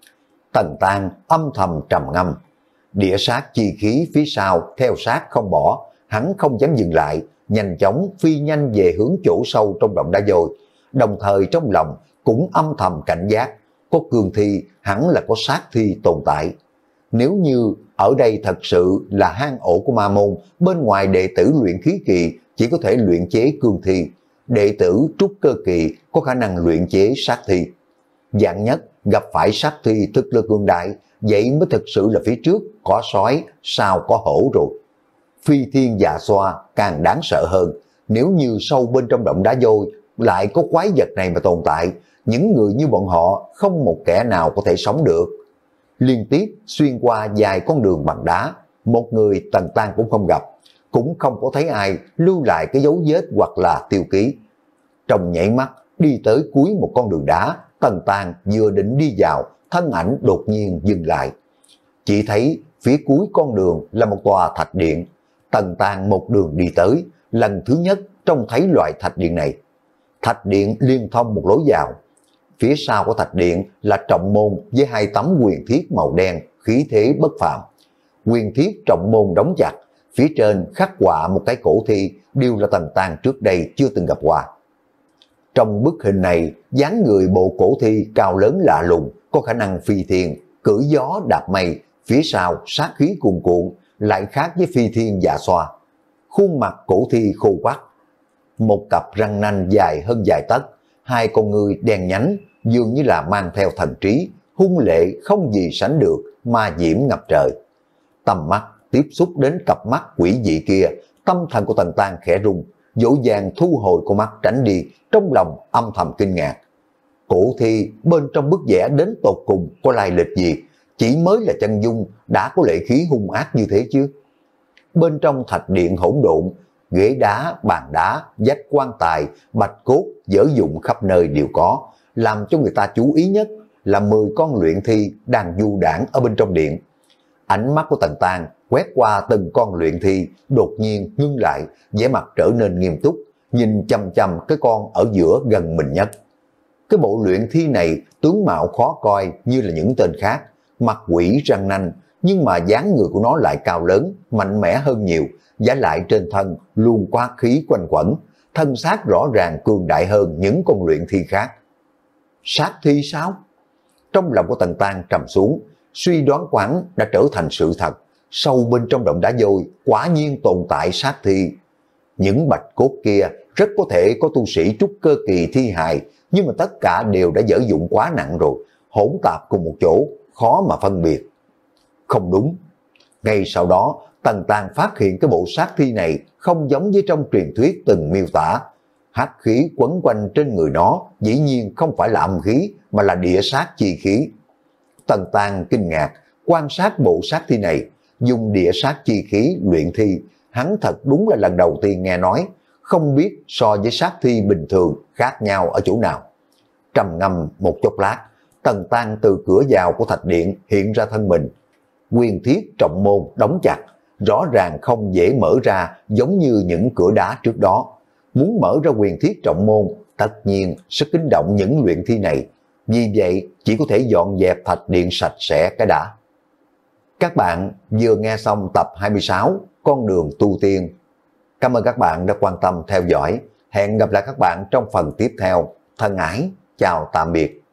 Tần Tàng âm thầm trầm ngâm, địa sát chi khí phía sau theo sát không bỏ, hắn không dám dừng lại, nhanh chóng phi nhanh về hướng chỗ sâu trong động đá vôi, đồng thời trong lòng cũng âm thầm cảnh giác, có cương thi hẳn là có sát thi tồn tại. Nếu như ở đây thật sự là hang ổ của ma môn, bên ngoài đệ tử luyện khí kỳ chỉ có thể luyện chế cương thi, đệ tử trúc cơ kỳ có khả năng luyện chế sát thi. Dạng nhất gặp phải sát thi thực lực cường đại, vậy mới thực sự là phía trước có sói, sau có hổ rồi. Phi thiên dạ xoa càng đáng sợ hơn, nếu như sâu bên trong động đá vôi lại có quái vật này mà tồn tại, những người như bọn họ không một kẻ nào có thể sống được. Liên tiếp xuyên qua vài con đường bằng đá, một người Tần Tàng cũng không gặp, cũng không có thấy ai lưu lại cái dấu vết hoặc là tiêu ký. Trong nhảy mắt đi tới cuối một con đường đá, Tần Tàng vừa định đi vào, thân ảnh đột nhiên dừng lại. Chỉ thấy phía cuối con đường là một tòa thạch điện. Tần Tàng một đường đi tới, lần thứ nhất trông thấy loại thạch điện này. Thạch điện liên thông một lối vào. Phía sau của thạch điện là trọng môn với hai tấm quyền thiết màu đen, khí thế bất phàm. Quyền thiết trọng môn đóng chặt, phía trên khắc họa một cái cổ thi, đều là Tần Tàng trước đây chưa từng gặp qua. Trong bức hình này, dáng người bộ cổ thi cao lớn lạ lùng, có khả năng phi thiên, cưỡi gió đạp mây, phía sau sát khí cuồn cuộn, lại khác với phi thiên dạ xoa. Khuôn mặt cổ thi khô quắt, một cặp răng nanh dài hơn vài tấc, hai con ngươi đen nhánh, dường như là mang theo thần trí, hung lệ không gì sánh được, ma diễm ngập trời. Tầm mắt tiếp xúc đến cặp mắt quỷ dị kia, tâm thần của Tần Tang khẽ rung, dỗ dàng thu hồi con mắt tránh đi, trong lòng âm thầm kinh ngạc. Cổ thi bên trong bức vẽ đến tột cùng có lai lịch gì, chỉ mới là chân dung đã có lệ khí hung ác như thế chứ. Bên trong thạch điện hỗn độn, ghế đá, bàn đá, vách quan tài, bạch cốt, dở dụng khắp nơi đều có, làm cho người ta chú ý nhất là mười con luyện thi đang du đảng ở bên trong điện. Ánh mắt của Tần Tang quét qua từng con luyện thi, đột nhiên ngưng lại, vẻ mặt trở nên nghiêm túc, nhìn chăm chăm cái con ở giữa gần mình nhất. Cái bộ luyện thi này tướng mạo khó coi như là những tên khác, mặt quỷ răng nanh, nhưng mà dáng người của nó lại cao lớn, mạnh mẽ hơn nhiều, giả lại trên thân luôn quá khí quanh quẩn, thân xác rõ ràng cường đại hơn những con luyện thi khác. Sát thi sao? Trong lòng của Tần Tang trầm xuống, suy đoán của hắn đã trở thành sự thật. Sâu bên trong động đá vôi quả nhiên tồn tại sát thi. Những bạch cốt kia rất có thể có tu sĩ trúc cơ kỳ thi hài, nhưng mà tất cả đều đã dở dụng quá nặng rồi, hỗn tạp cùng một chỗ, khó mà phân biệt. Không đúng. Ngay sau đó, Tần Tang phát hiện cái bộ sát thi này không giống với trong truyền thuyết từng miêu tả. Hắc khí quấn quanh trên người nó dĩ nhiên không phải là âm khí, mà là địa sát chi khí. Tần Tang kinh ngạc quan sát bộ sát thi này, dùng địa sát chi khí luyện thi, hắn thật đúng là lần đầu tiên nghe nói, không biết so với sát thi bình thường khác nhau ở chỗ nào. Trầm ngâm một chốc lát, Tần Tang từ cửa vào của thạch điện hiện ra thân mình. Quyền thiết trọng môn đóng chặt, rõ ràng không dễ mở ra giống như những cửa đá trước đó. Muốn mở ra quyền thiết trọng môn, tất nhiên sẽ kinh động những luyện thi này. Vì vậy, chỉ có thể dọn dẹp thạch điện sạch sẽ cái đã. Các bạn vừa nghe xong tập hai mươi sáu, Con đường tu tiên. Cảm ơn các bạn đã quan tâm theo dõi. Hẹn gặp lại các bạn trong phần tiếp theo. Thân ái, chào tạm biệt.